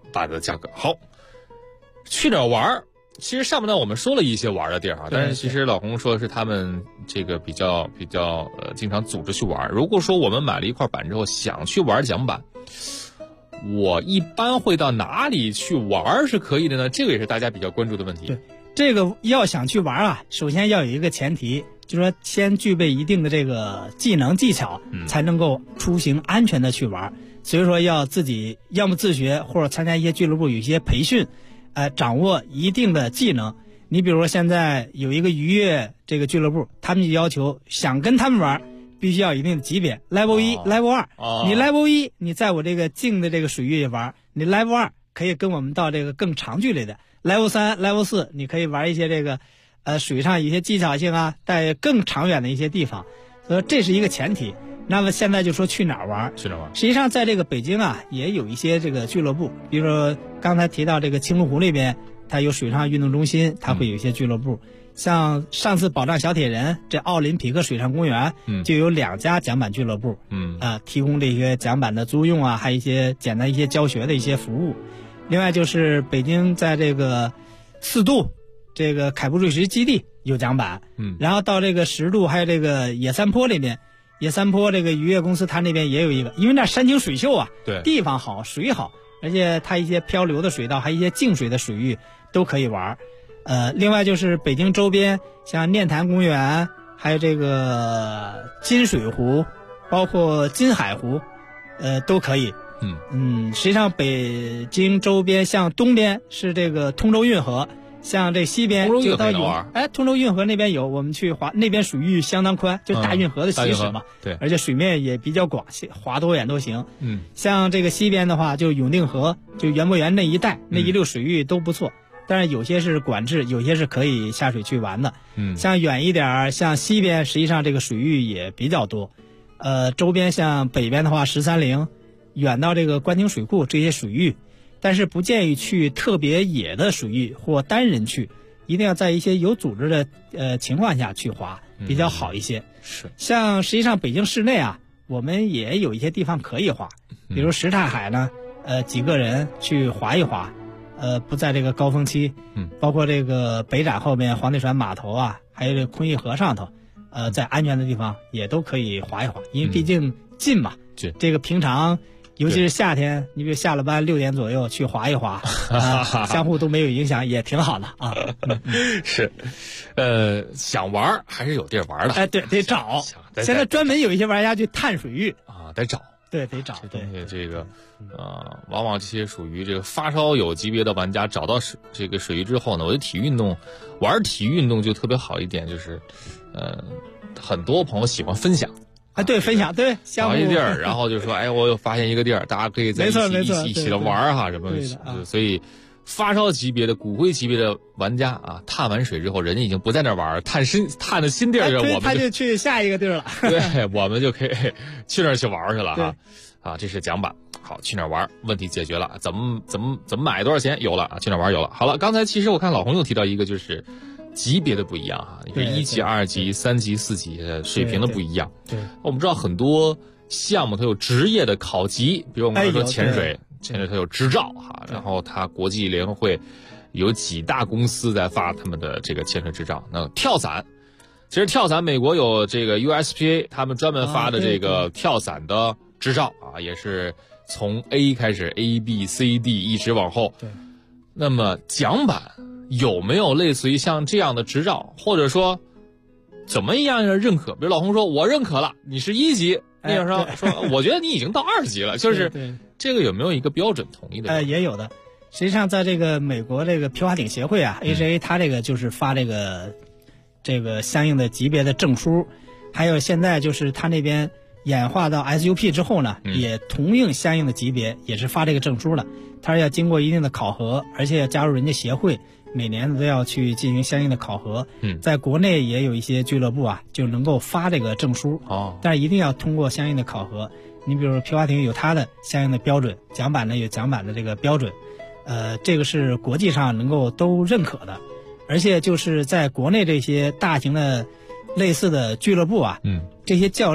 C: 大的价格。好，去哪儿玩？其实上半段我们说了一些玩的地儿哈，但是其实老洪说的是他们这个比较经常组织去玩。如果说我们买了一块板之后想去玩桨板，我一般会到哪里去玩是可以的呢？这个也是大家比较关注的问题。
F: 对，这个要想去玩啊，首先要有一个前提，就是说先具备一定的这个技能技巧，才能够出行安全的去玩。所以说要自己要么自学，或者参加一些俱乐部有一些培训，掌握一定的技能。你比如说现在有一个渔业这个俱乐部，他们就要求想跟他们玩，必须要一定的级别 ，Level 1、Level 2。你 Level 1，你在我这个近的这个水域玩，你 Level 2可以跟我们到这个更长距离的 Level 3、Level 4，你可以玩一些这个水上一些技巧性啊，在更长远的一些地方。所以这是一个前提。那么现在就说去哪儿玩？
C: 去哪儿玩？
F: 实际上在这个北京啊，也有一些这个俱乐部，比如说刚才提到这个青龙湖那边，它有水上运动中心，它会有一些俱乐部。像上次保障小铁人这奥林匹克水上公园，就有2家桨板俱乐部，提供这些桨板的租用啊，还有一些简单一些教学的一些服务。另外就是北京在这个4渡这个凯布瑞什基地有桨板，然后到这个10渡还有这个野三坡那边。野三坡这个渔业公司，它那边也有一个，因为那山清水秀啊，
C: 对，
F: 地方好，水好，而且它一些漂流的水道，还有一些静水的水域都可以玩。另外就是北京周边，像念坛公园，还有这个金水湖，包括金海湖，都可以。实际上北京周边，像东边是这个通州运河。像这西边就到通州运河那边有，我们去划，那边水域相当宽，就大运河的起始嘛，
C: 对，
F: 而且水面也比较广，划多远都行。像这个西边的话，就永定河，就园博园那一带，那一溜水域都不错，但是有些是管制，有些是可以下水去玩的。像远一点，像西边，实际上这个水域也比较多。周边像北边的话，13陵，远到这个官厅水库这些水域。但是不建议去特别野的水域或单人去，一定要在一些有组织的情况下去划，比较好一些。
C: 是，
F: 像实际上北京市内啊，我们也有一些地方可以划，比如什刹海呢，几个人去划一划，不在这个高峰期，包括这个北展后面黄帝船码头啊，还有这昆弋河上头，在安全的地方也都可以划一划，因为毕竟近嘛，这个平常。尤其是夏天，你比如下了班6点左右去划一划，相互都没有影响，也挺好的啊。
C: 是，想玩还是有地儿玩的。
F: 对，得找。现在专门有一些玩家去探水域
C: 啊，得找。
F: 对，得找。
C: 对，这个，往往这些属于这个发烧友级别的玩家，找到这个水域之后呢，我觉得体育运动就特别好一点，就是，很多朋友喜欢分享。
F: 对，分享，对，
C: 找一地儿，然后就说，我又发现一个地儿，大家可以在一起的玩哈，什么，所以发烧级别的、骨灰级别的玩家啊，探完水之后，人家已经不在那玩，探的新地儿，我们
F: 他就去下一个地儿了。
C: 对，我们就可以去那儿去玩去了哈。啊，这是桨板，好，去哪儿玩？问题解决了，怎么买？多少钱？有了啊，去哪儿玩？有了。好了，刚才其实我看老洪又提到一个，就是级别的不一样哈，你是1级、2级、3级、4级的水平的不一样。
F: 对，
C: 我们知道很多项目它有职业的考级，比如我们刚才说潜水它有执照哈，然后它国际联合会有几大公司在发他们的这个潜水执照。那跳伞，其实跳伞美国有这个 USPA， 他们专门发的这个跳伞的执照啊，也是从 A 开始 A、B、C、D 一直往后。
F: 对，
C: 那么桨板有没有类似于像这样的执照，或者说怎么样的认可？比如老洪说我认可了，你是1级，那个说我觉得你已经到2级了，就是这个有没有一个标准统一的？
F: 也有的。实际上在这个美国这个皮划艇协会啊，AJA 它这个就是发这个相应的级别的证书，还有现在就是它那边演化到 SUP 之后呢，也同样相应的级别也是发这个证书了。它是要经过一定的考核，而且要加入人家协会，每年都要去进行相应的考核。在国内也有一些俱乐部啊，就能够发这个证书。但是一定要通过相应的考核。你比如皮划艇有它的相应的标准，桨板呢有桨板的这个标准，这个是国际上能够都认可的。而且就是在国内这些大型的类似的俱乐部啊，这些教练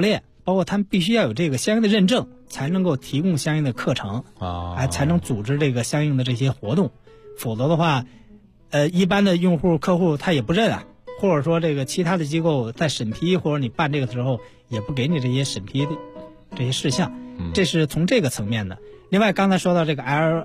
F: 包括他们必须要有这个相应的认证，才能够提供相应的课程啊，才能组织这个相应的这些活动。否则的话，一般的用户客户他也不认啊，或者说这个其他的机构在审批或者你办这个的时候也不给你这些审批的这些事项，这是从这个层面的。另外刚才说到这个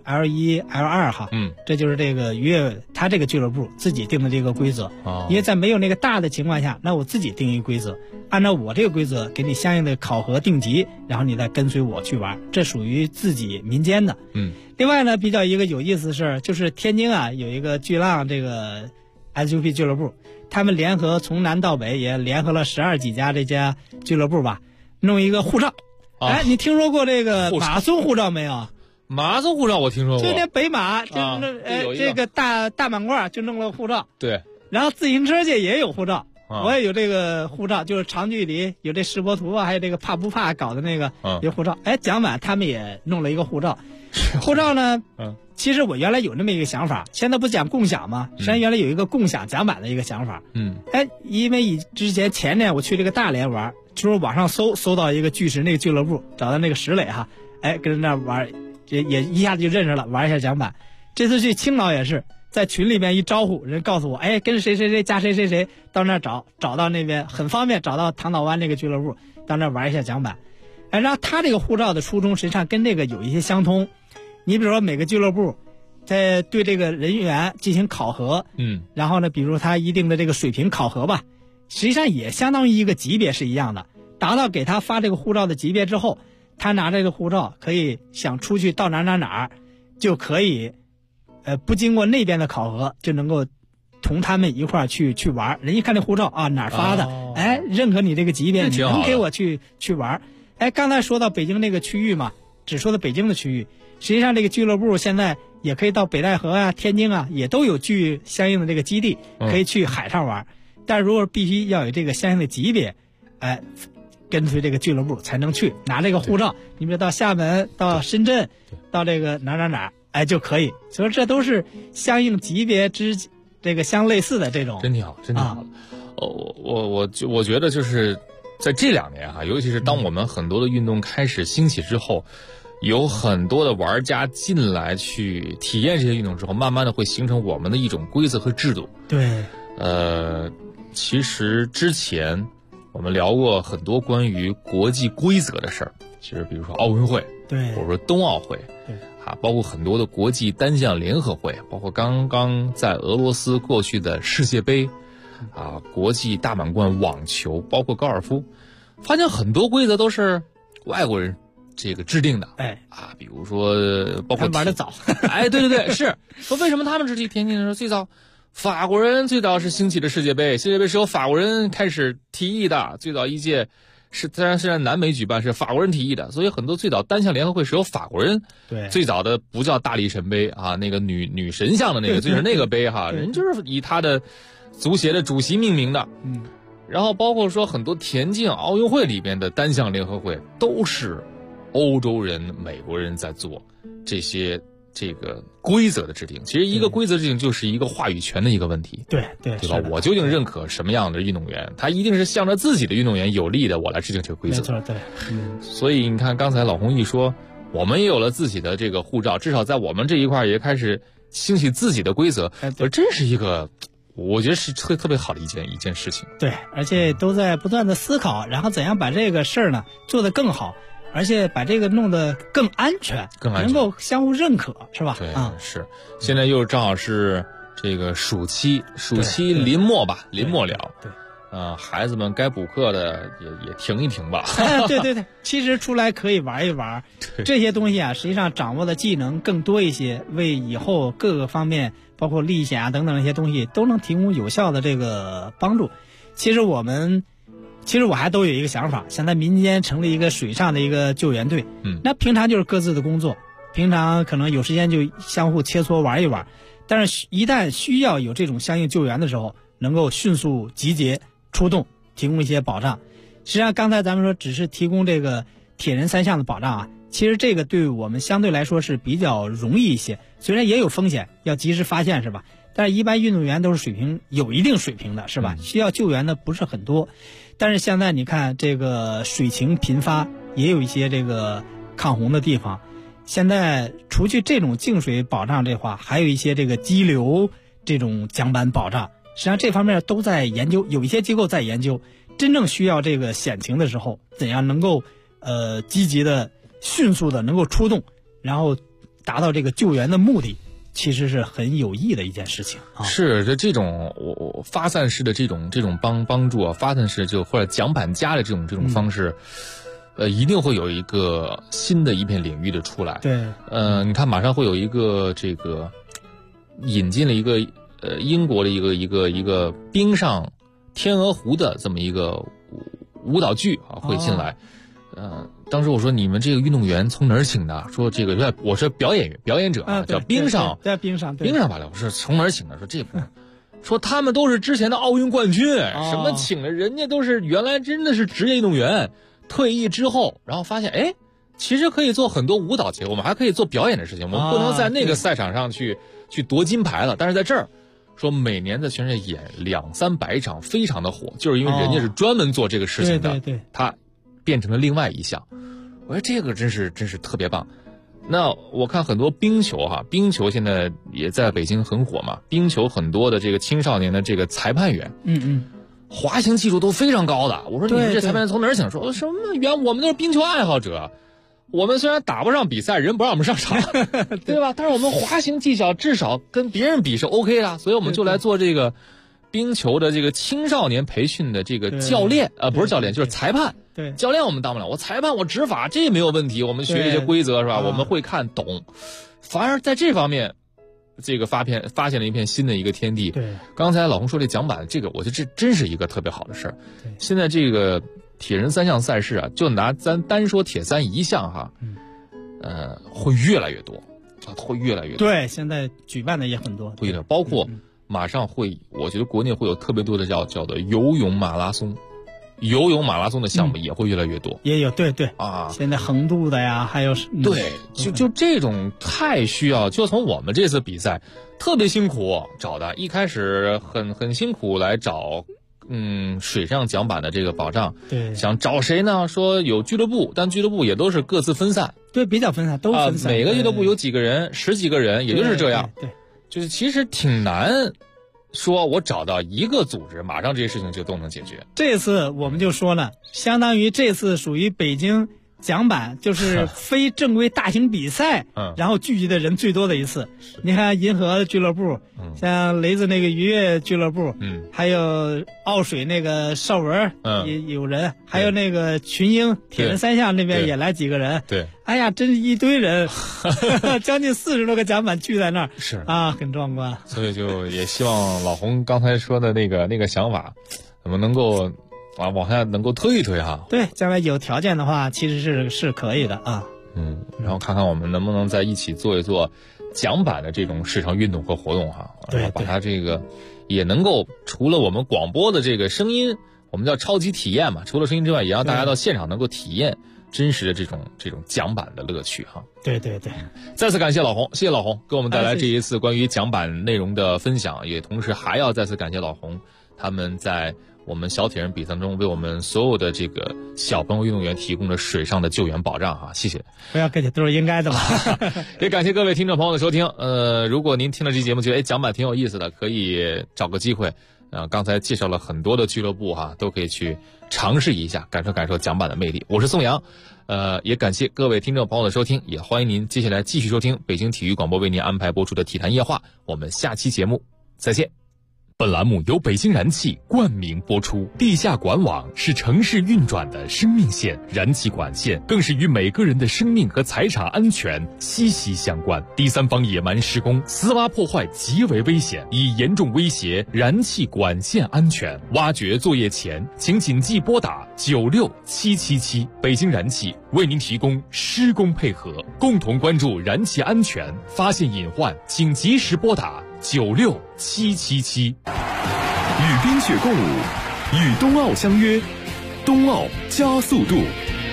F: L1、L2 哈，这就是这个愉悦他这个俱乐部自己定的这个规则。因为在没有那个大的情况下，那我自己定一个规则，按照我这个规则给你相应的考核定级，然后你再跟随我去玩，这属于自己民间的。另外呢，比较一个有意思的事，就是天津啊有一个巨浪这个 SUP 俱乐部，他们联合从南到北也联合了12几家这家俱乐部吧，弄一个护照。哎，你听说过这个马拉松护照没有？
C: 马拉松护照我听说过，
F: 就那北马，这个大满贯就弄了护照。
C: 对，
F: 然后自行车界也有护照，我也有这个护照，就是长距离有这世博图啊，还有这个怕不怕搞的那个有护照。哎，桨板他们也弄了一个护照，护照呢，其实我原来有那么一个想法，现在不讲共享吗？实际上原来有一个共享桨板的一个想法。哎，因为前年我去这个大连玩。就是网上搜到一个巨石那个俱乐部，找到那个石磊哈，哎，跟人那玩，也一下子就认识了，玩一下桨板。这次去青岛也是，在群里面一招呼，人告诉我，哎，跟谁谁谁加谁谁谁到那儿找到那边很方便，找到唐岛湾那个俱乐部，到那儿玩一下桨板。哎，然后他这个护照的初衷实际上跟这个有一些相通。你比如说每个俱乐部在对这个人员进行考核，然后呢，比如他一定的这个水平考核吧。实际上也相当于一个级别是一样的，达到给他发这个护照的级别之后，他拿这个护照可以想出去到哪就可以，不经过那边的考核就能够同他们一块儿去玩。人一看这护照啊哪儿发的，哎，认可你这个级别，你能给我去玩。哎，刚才说到北京那个区域嘛，只说到北京的区域，实际上这个俱乐部现在也可以到北戴河啊、天津啊，也都有相应的这个基地可以去海上玩。但如果必须要有这个相应的级别，哎，跟随这个俱乐部才能去拿这个护照。你比如到厦门、到深圳、到这个哪，哎就可以。所以这都是相应级别这个相类似的这种。
C: 真挺好，真挺好的。我觉得就是在这2年哈，尤其是当我们很多的运动开始兴起之后，有很多的玩家进来去体验这些运动之后，慢慢的会形成我们的一种规则和制度。
F: 对，
C: 其实之前我们聊过很多关于国际规则的事儿，其实比如说奥运会，
F: 对，
C: 或者说冬奥会，
F: 对，
C: 包括很多的国际单项联合会，包括刚刚在俄罗斯过去的世界杯，国际大满贯网球，包括高尔夫，发现很多规则都是外国人这个制定的，比如说包括
F: 他们玩得早，
C: 哎，对，是说为什么他们是天津人最早。法国人最早是兴起的世界杯是由法国人开始提议的，最早一届是虽然南美举办，是法国人提议的，所以很多最早单项联合会是由法国人。
F: 对，
C: 最早的不叫大力神杯啊，那个女神像的那个就是那个杯哈，人就是以他的足协的主席命名的。然后包括说很多田径奥运会里边的单项联合会都是欧洲人、美国人在做这个规则的制定。其实一个规则制定就是一个话语权的一个问题，
F: 对
C: 吧？我究竟认可什么样的运动员，他一定是向着自己的运动员有利的，我来制定这个规则。
F: 没错，对。
C: 所以你看刚才老洪一说，我们也有了自己的这个护照，至少在我们这一块也开始兴起自己的规则，这是一个我觉得是特别好的一件事情。
F: 对，而且都在不断的思考，然后怎样把这个事儿呢做得更好，而且把这个弄得更安全，能够相互认可，是吧？
C: 对，是。现在又正好是这个暑期临末吧，临末了。
F: 对。
C: 孩子们该补课的也停一停吧。
F: 对，其实出来可以玩一玩，这些东西啊，实际上掌握的技能更多一些，为以后各个方面，包括历险啊等等一些东西，都能提供有效的这个帮助。其实我还都有一个想法，想在民间成立一个水上的一个救援队。那平常就是各自的工作，平常可能有时间就相互切磋玩一玩，但是一旦需要有这种相应救援的时候，能够迅速集结出动，提供一些保障。实际上刚才咱们说只是提供这个铁人3项的保障啊，其实这个对我们相对来说是比较容易一些，虽然也有风险，要及时发现，是吧？但是一般运动员都是有一定水平的，是吧？需要救援的不是很多。 但是现在你看这个水情频发，也有一些这个抗洪的地方。现在除去这种净水保障这话，还有一些这个激流这种桨板保障，实际上这方面都在研究，有一些机构在研究。真正需要这个险情的时候，怎样能够积极的、迅速的能够出动，然后达到这个救援的目的，其实是很有益的一件事情啊。
C: 是这种我发散式的这种帮助啊，发散式就或者桨板加的这种方式。一定会有一个新的一片领域的出来。
F: 对，
C: 你看，马上会有一个这个引进了一个英国的一个冰上天鹅湖的这么一个舞蹈剧啊会进来。当时我说你们这个运动员从哪儿请的？说这个我是表演者啊，叫冰上芭蕾。我是从哪儿请的？说这不。说他们都是之前的奥运冠军，什么请的人家都是原来真的是职业运动员。退役之后，然后发现，其实可以做很多舞蹈节，我们还可以做表演的事情。我们不能在那个赛场上去夺金牌了，但是在这儿，说每年在全世界演200-300场，非常的火，就是因为人家是专门做这个事情的，
F: 对，
C: 它变成了另外一项。我说这个真是特别棒。那我看很多冰球现在也在北京很火嘛，冰球很多的这个青少年的这个裁判员，滑行技术都非常高的。我说你们这裁判员从哪儿请？说什么我们都是冰球爱好者，我们虽然打不上比赛，人不让我们上场，对吧？但是我们滑行技巧至少跟别人比是 OK 的，所以我们就来做这个冰球的这个青少年培训的这个教练，不是教练就是裁判。
F: 对，
C: 教练我们当不了，我裁判我执法这没有问题，我们学这些规则是吧？我们会看懂，反而在这方面。这个发现了一片新的一个天地。
F: 对，
C: 刚才老洪说这桨板，这个我觉得这真是一个特别好的事儿。现在这个铁人3项赛事啊，就拿咱单说铁三一项哈，会越来越多，会越来越多。
F: 对，现在举办的也很多，
C: 会的，包括马上会，我觉得国内会有特别多的叫做游泳马拉松。游泳马拉松的项目也会越来越多，
F: 也有对
C: 啊，
F: 现在横渡的呀，还有
C: 对，就这种太需要，就从我们这次比赛特别辛苦找的，一开始很辛苦来找，水上桨板的这个保障，
F: 对，
C: 想找谁呢？说有俱乐部，但俱乐部也都是各自分散，
F: 对，比较分散，都分散，
C: 每个俱乐部有几个人，10几个人，也就是这样，
F: 对，
C: 就是其实挺难。说我找到一个组织，马上这些事情就都能解决。
F: 这次我们就说了，相当于这次属于北京桨板就是非正规大型比赛，然后聚集的人最多的一次。你看银河俱乐部，像雷子那个渔业俱乐部，还有奥水那个邵文，也有人，还有那个群英铁人3项那边也来几个人。
C: 对，
F: 哎呀，真是一堆人，将近40多个桨板聚在那儿，
C: 是
F: 啊，很壮观。
C: 所以就也希望老洪刚才说的那个想法，怎么能够。往下能够推一推哈，
F: 对，将来有条件的话，其实是可以的啊。
C: 然后看看我们能不能在一起做一做桨板的这种市场运动和活动哈，
F: 对，
C: 把它这个也能够除了我们广播的这个声音，我们叫超级体验嘛，除了声音之外，也让大家到现场能够体验真实的这种桨板的乐趣哈。
F: 对，
C: 再次感谢老洪，谢谢老洪给我们带来这一次关于桨板内容的分享，也同时还要再次感谢老洪他们在。我们小铁人比赛中为我们所有的这个小朋友运动员提供了水上的救援保障哈，谢谢。
F: 不要客气，都是应该的嘛。
C: 也感谢各位听众朋友的收听。如果您听了这期节目觉得桨板挺有意思的，可以找个机会。刚才介绍了很多的俱乐部哈，都可以去尝试一下，感受桨板的魅力。我是宋阳，也感谢各位听众朋友的收听，也欢迎您接下来继续收听北京体育广播为您安排播出的体坛夜话。我们下期节目再见。本栏目由北京燃气冠名播出。地下管网是城市运转的生命线，燃气管线更是与每个人的生命和财产安全息息相关。第三方野蛮施工、私挖破坏极为危险，已严重威胁燃气管线安全。挖掘作业前，请谨记拨打96777。北京燃气为您提供施工配合，共同关注燃气安全，发现隐患请及时拨打96777。
G: 与冰雪共舞，与冬奥相约，冬奥加速度。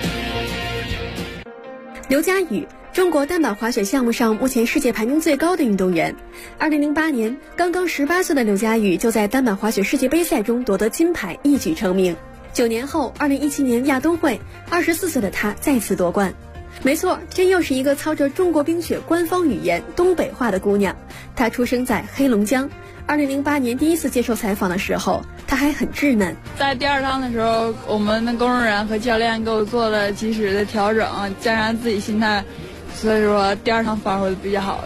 H: 刘佳宇，中国单板滑雪项目上目前世界排名最高的运动员。2008年，刚刚18岁的刘佳宇就在单板滑雪世界杯赛中夺得金牌，一举成名。 9年后，2017年亚冬会，24岁的她再次夺冠。没错，这又是一个操着中国冰雪官方语言东北话的姑娘。她出生在黑龙江。2008年第一次接受采访的时候，她还很稚嫩。
I: 在第二趟的时候，我们的工作人员和教练给我做了及时的调整，加上自己心态，所以说第二趟发挥的比较好。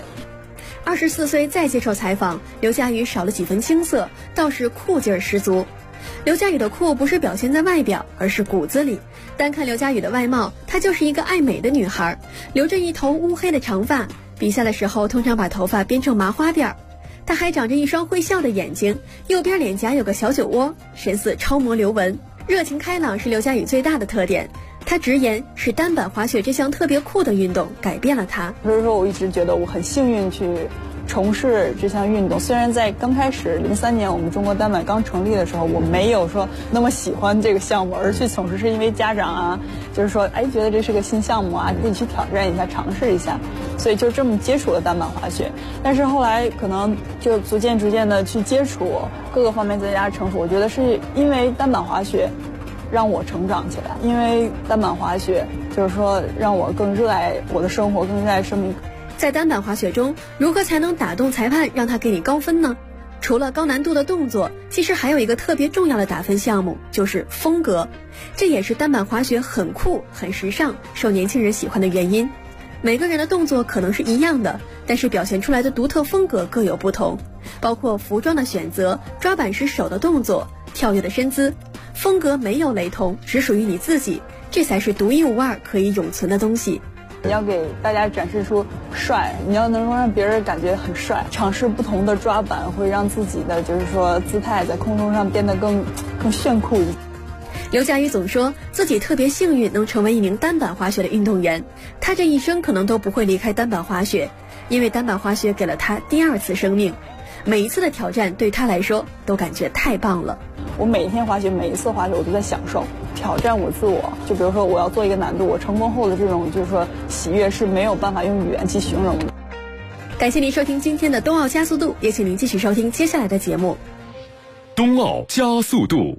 H: 24岁再接受采访，刘佳宇少了几分青涩，倒是酷劲儿十足。刘佳宇的酷不是表现在外表，而是骨子里。单看刘佳宇的外貌，她就是一个爱美的女孩，留着一头乌黑的长发，比赛的时候通常把头发编成麻花辫儿。她还长着一双会笑的眼睛，右边脸颊有个小酒窝，神似超模刘雯。热情开朗是刘佳宇最大的特点。她直言是单板滑雪这项特别酷的运动改变了她。
I: 所以说我一直觉得我很幸运去从事这项运动。虽然在刚开始03年我们中国单板刚成立的时候，我没有说那么喜欢这个项目而去从事，是因为家长啊，就是说觉得这是个新项目啊，自己去挑战一下，尝试一下，所以就这么接触了单板滑雪。但是后来可能就逐渐的去接触各个方面增加成熟，我觉得是因为单板滑雪让我成长起来，因为单板滑雪就是说让我更热爱我的生活，更热爱生命。
H: 在单板滑雪中，如何才能打动裁判让他给你高分呢？除了高难度的动作，其实还有一个特别重要的打分项目，就是风格。这也是单板滑雪很酷很时尚，受年轻人喜欢的原因。每个人的动作可能是一样的，但是表现出来的独特风格各有不同，包括服装的选择、抓板时手的动作、跳跃的身姿，风格没有雷同，只属于你自己，这才是独一无二可以永存的东西。
I: 你要给大家展示出帅，你要能够让别人感觉很帅。尝试不同的抓板会让自己的就是说姿态在空中上变得更炫酷一点。
H: 刘佳宇总说自己特别幸运能成为一名单板滑雪的运动员，他这一生可能都不会离开单板滑雪，因为单板滑雪给了他第二次生命。每一次的挑战对他来说都感觉太棒了。
I: 我每一天滑雪，每一次滑雪我都在享受挑战我自我。就比如说我要做一个难度，我成功后的这种就是说喜悦是没有办法用语言去形容的。
H: 感谢您收听今天的冬奥加速度，也请您继续收听接下来的节目。
G: 冬奥加速度。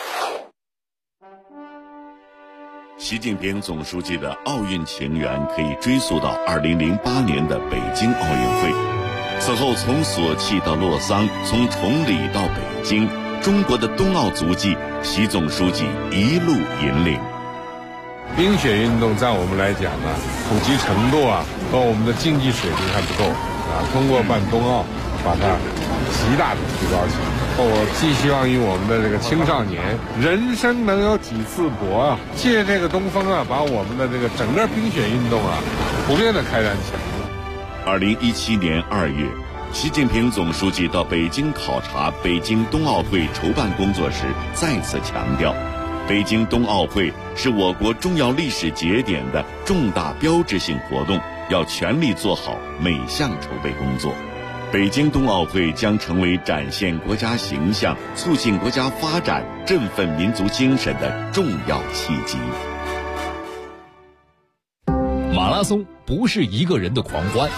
Q: 习近平总书记的奥运情缘可以追溯到2008年的北京奥运会。此后从索契到洛桑，从崇礼到北京，中国的冬奥足迹，习总书记一路引领。
R: 冰雪运动在我们来讲呢，普及程度和我们的竞技水平还不够通过办冬奥，把它极大的提高起来。我寄希望于我们的这个青少年，人生能有几次搏借这个东风把我们的这个整个冰雪运动普遍的开展起来。
Q: 2017年2月，习近平总书记到北京考察北京冬奥会筹办工作时，再次强调，北京冬奥会是我国重要历史节点的重大标志性活动，要全力做好每项筹备工作。北京冬奥会将成为展现国家形象、促进国家发展、振奋民族精神的重要契机。
C: 马拉松不是一个人的狂欢，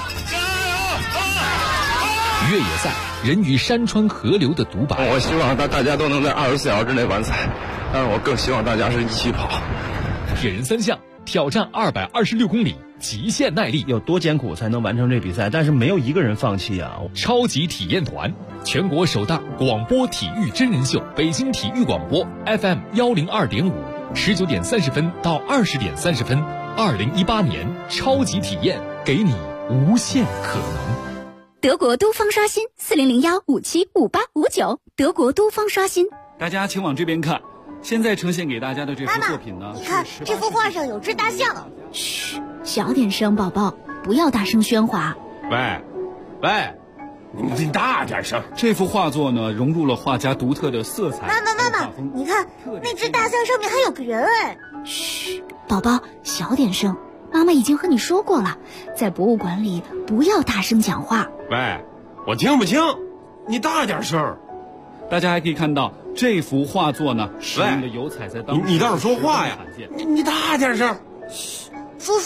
C: 越野赛人与山川河流的独白。
D: 我希望大家都能在24小时之内完赛，但是我更希望大家是一起跑。
C: 铁人三项挑战226公里，极限耐力，
E: 有多艰苦才能完成这比赛？但是没有一个人放弃啊！
C: 超级体验团，全国首档广播体育真人秀，北京体育广播 FM 102.5，19点30分到20点30分，2018年超级体验，给你无限可能。
N: 德国都方刷新4001575859，德国都方刷新。
S: 大家请往这边看，现在呈现给大家的这幅作品呢，
T: 你看这幅画上有只大象。
N: 嘘，小点声，宝宝，不要大声喧哗。
S: 喂，你大点声。这幅画作呢，融入了画家独特的色彩。
T: 妈妈，你看那只大象上面还有个人哎。
N: 嘘，宝宝，小点声。妈妈已经和你说过了，在博物馆里不要大声讲话。
S: 喂，我听不清，你大点声。大家还可以看到这幅画作呢，使用的油彩在当中。
R: 你倒是说话呀！
S: 你大点声。嘘。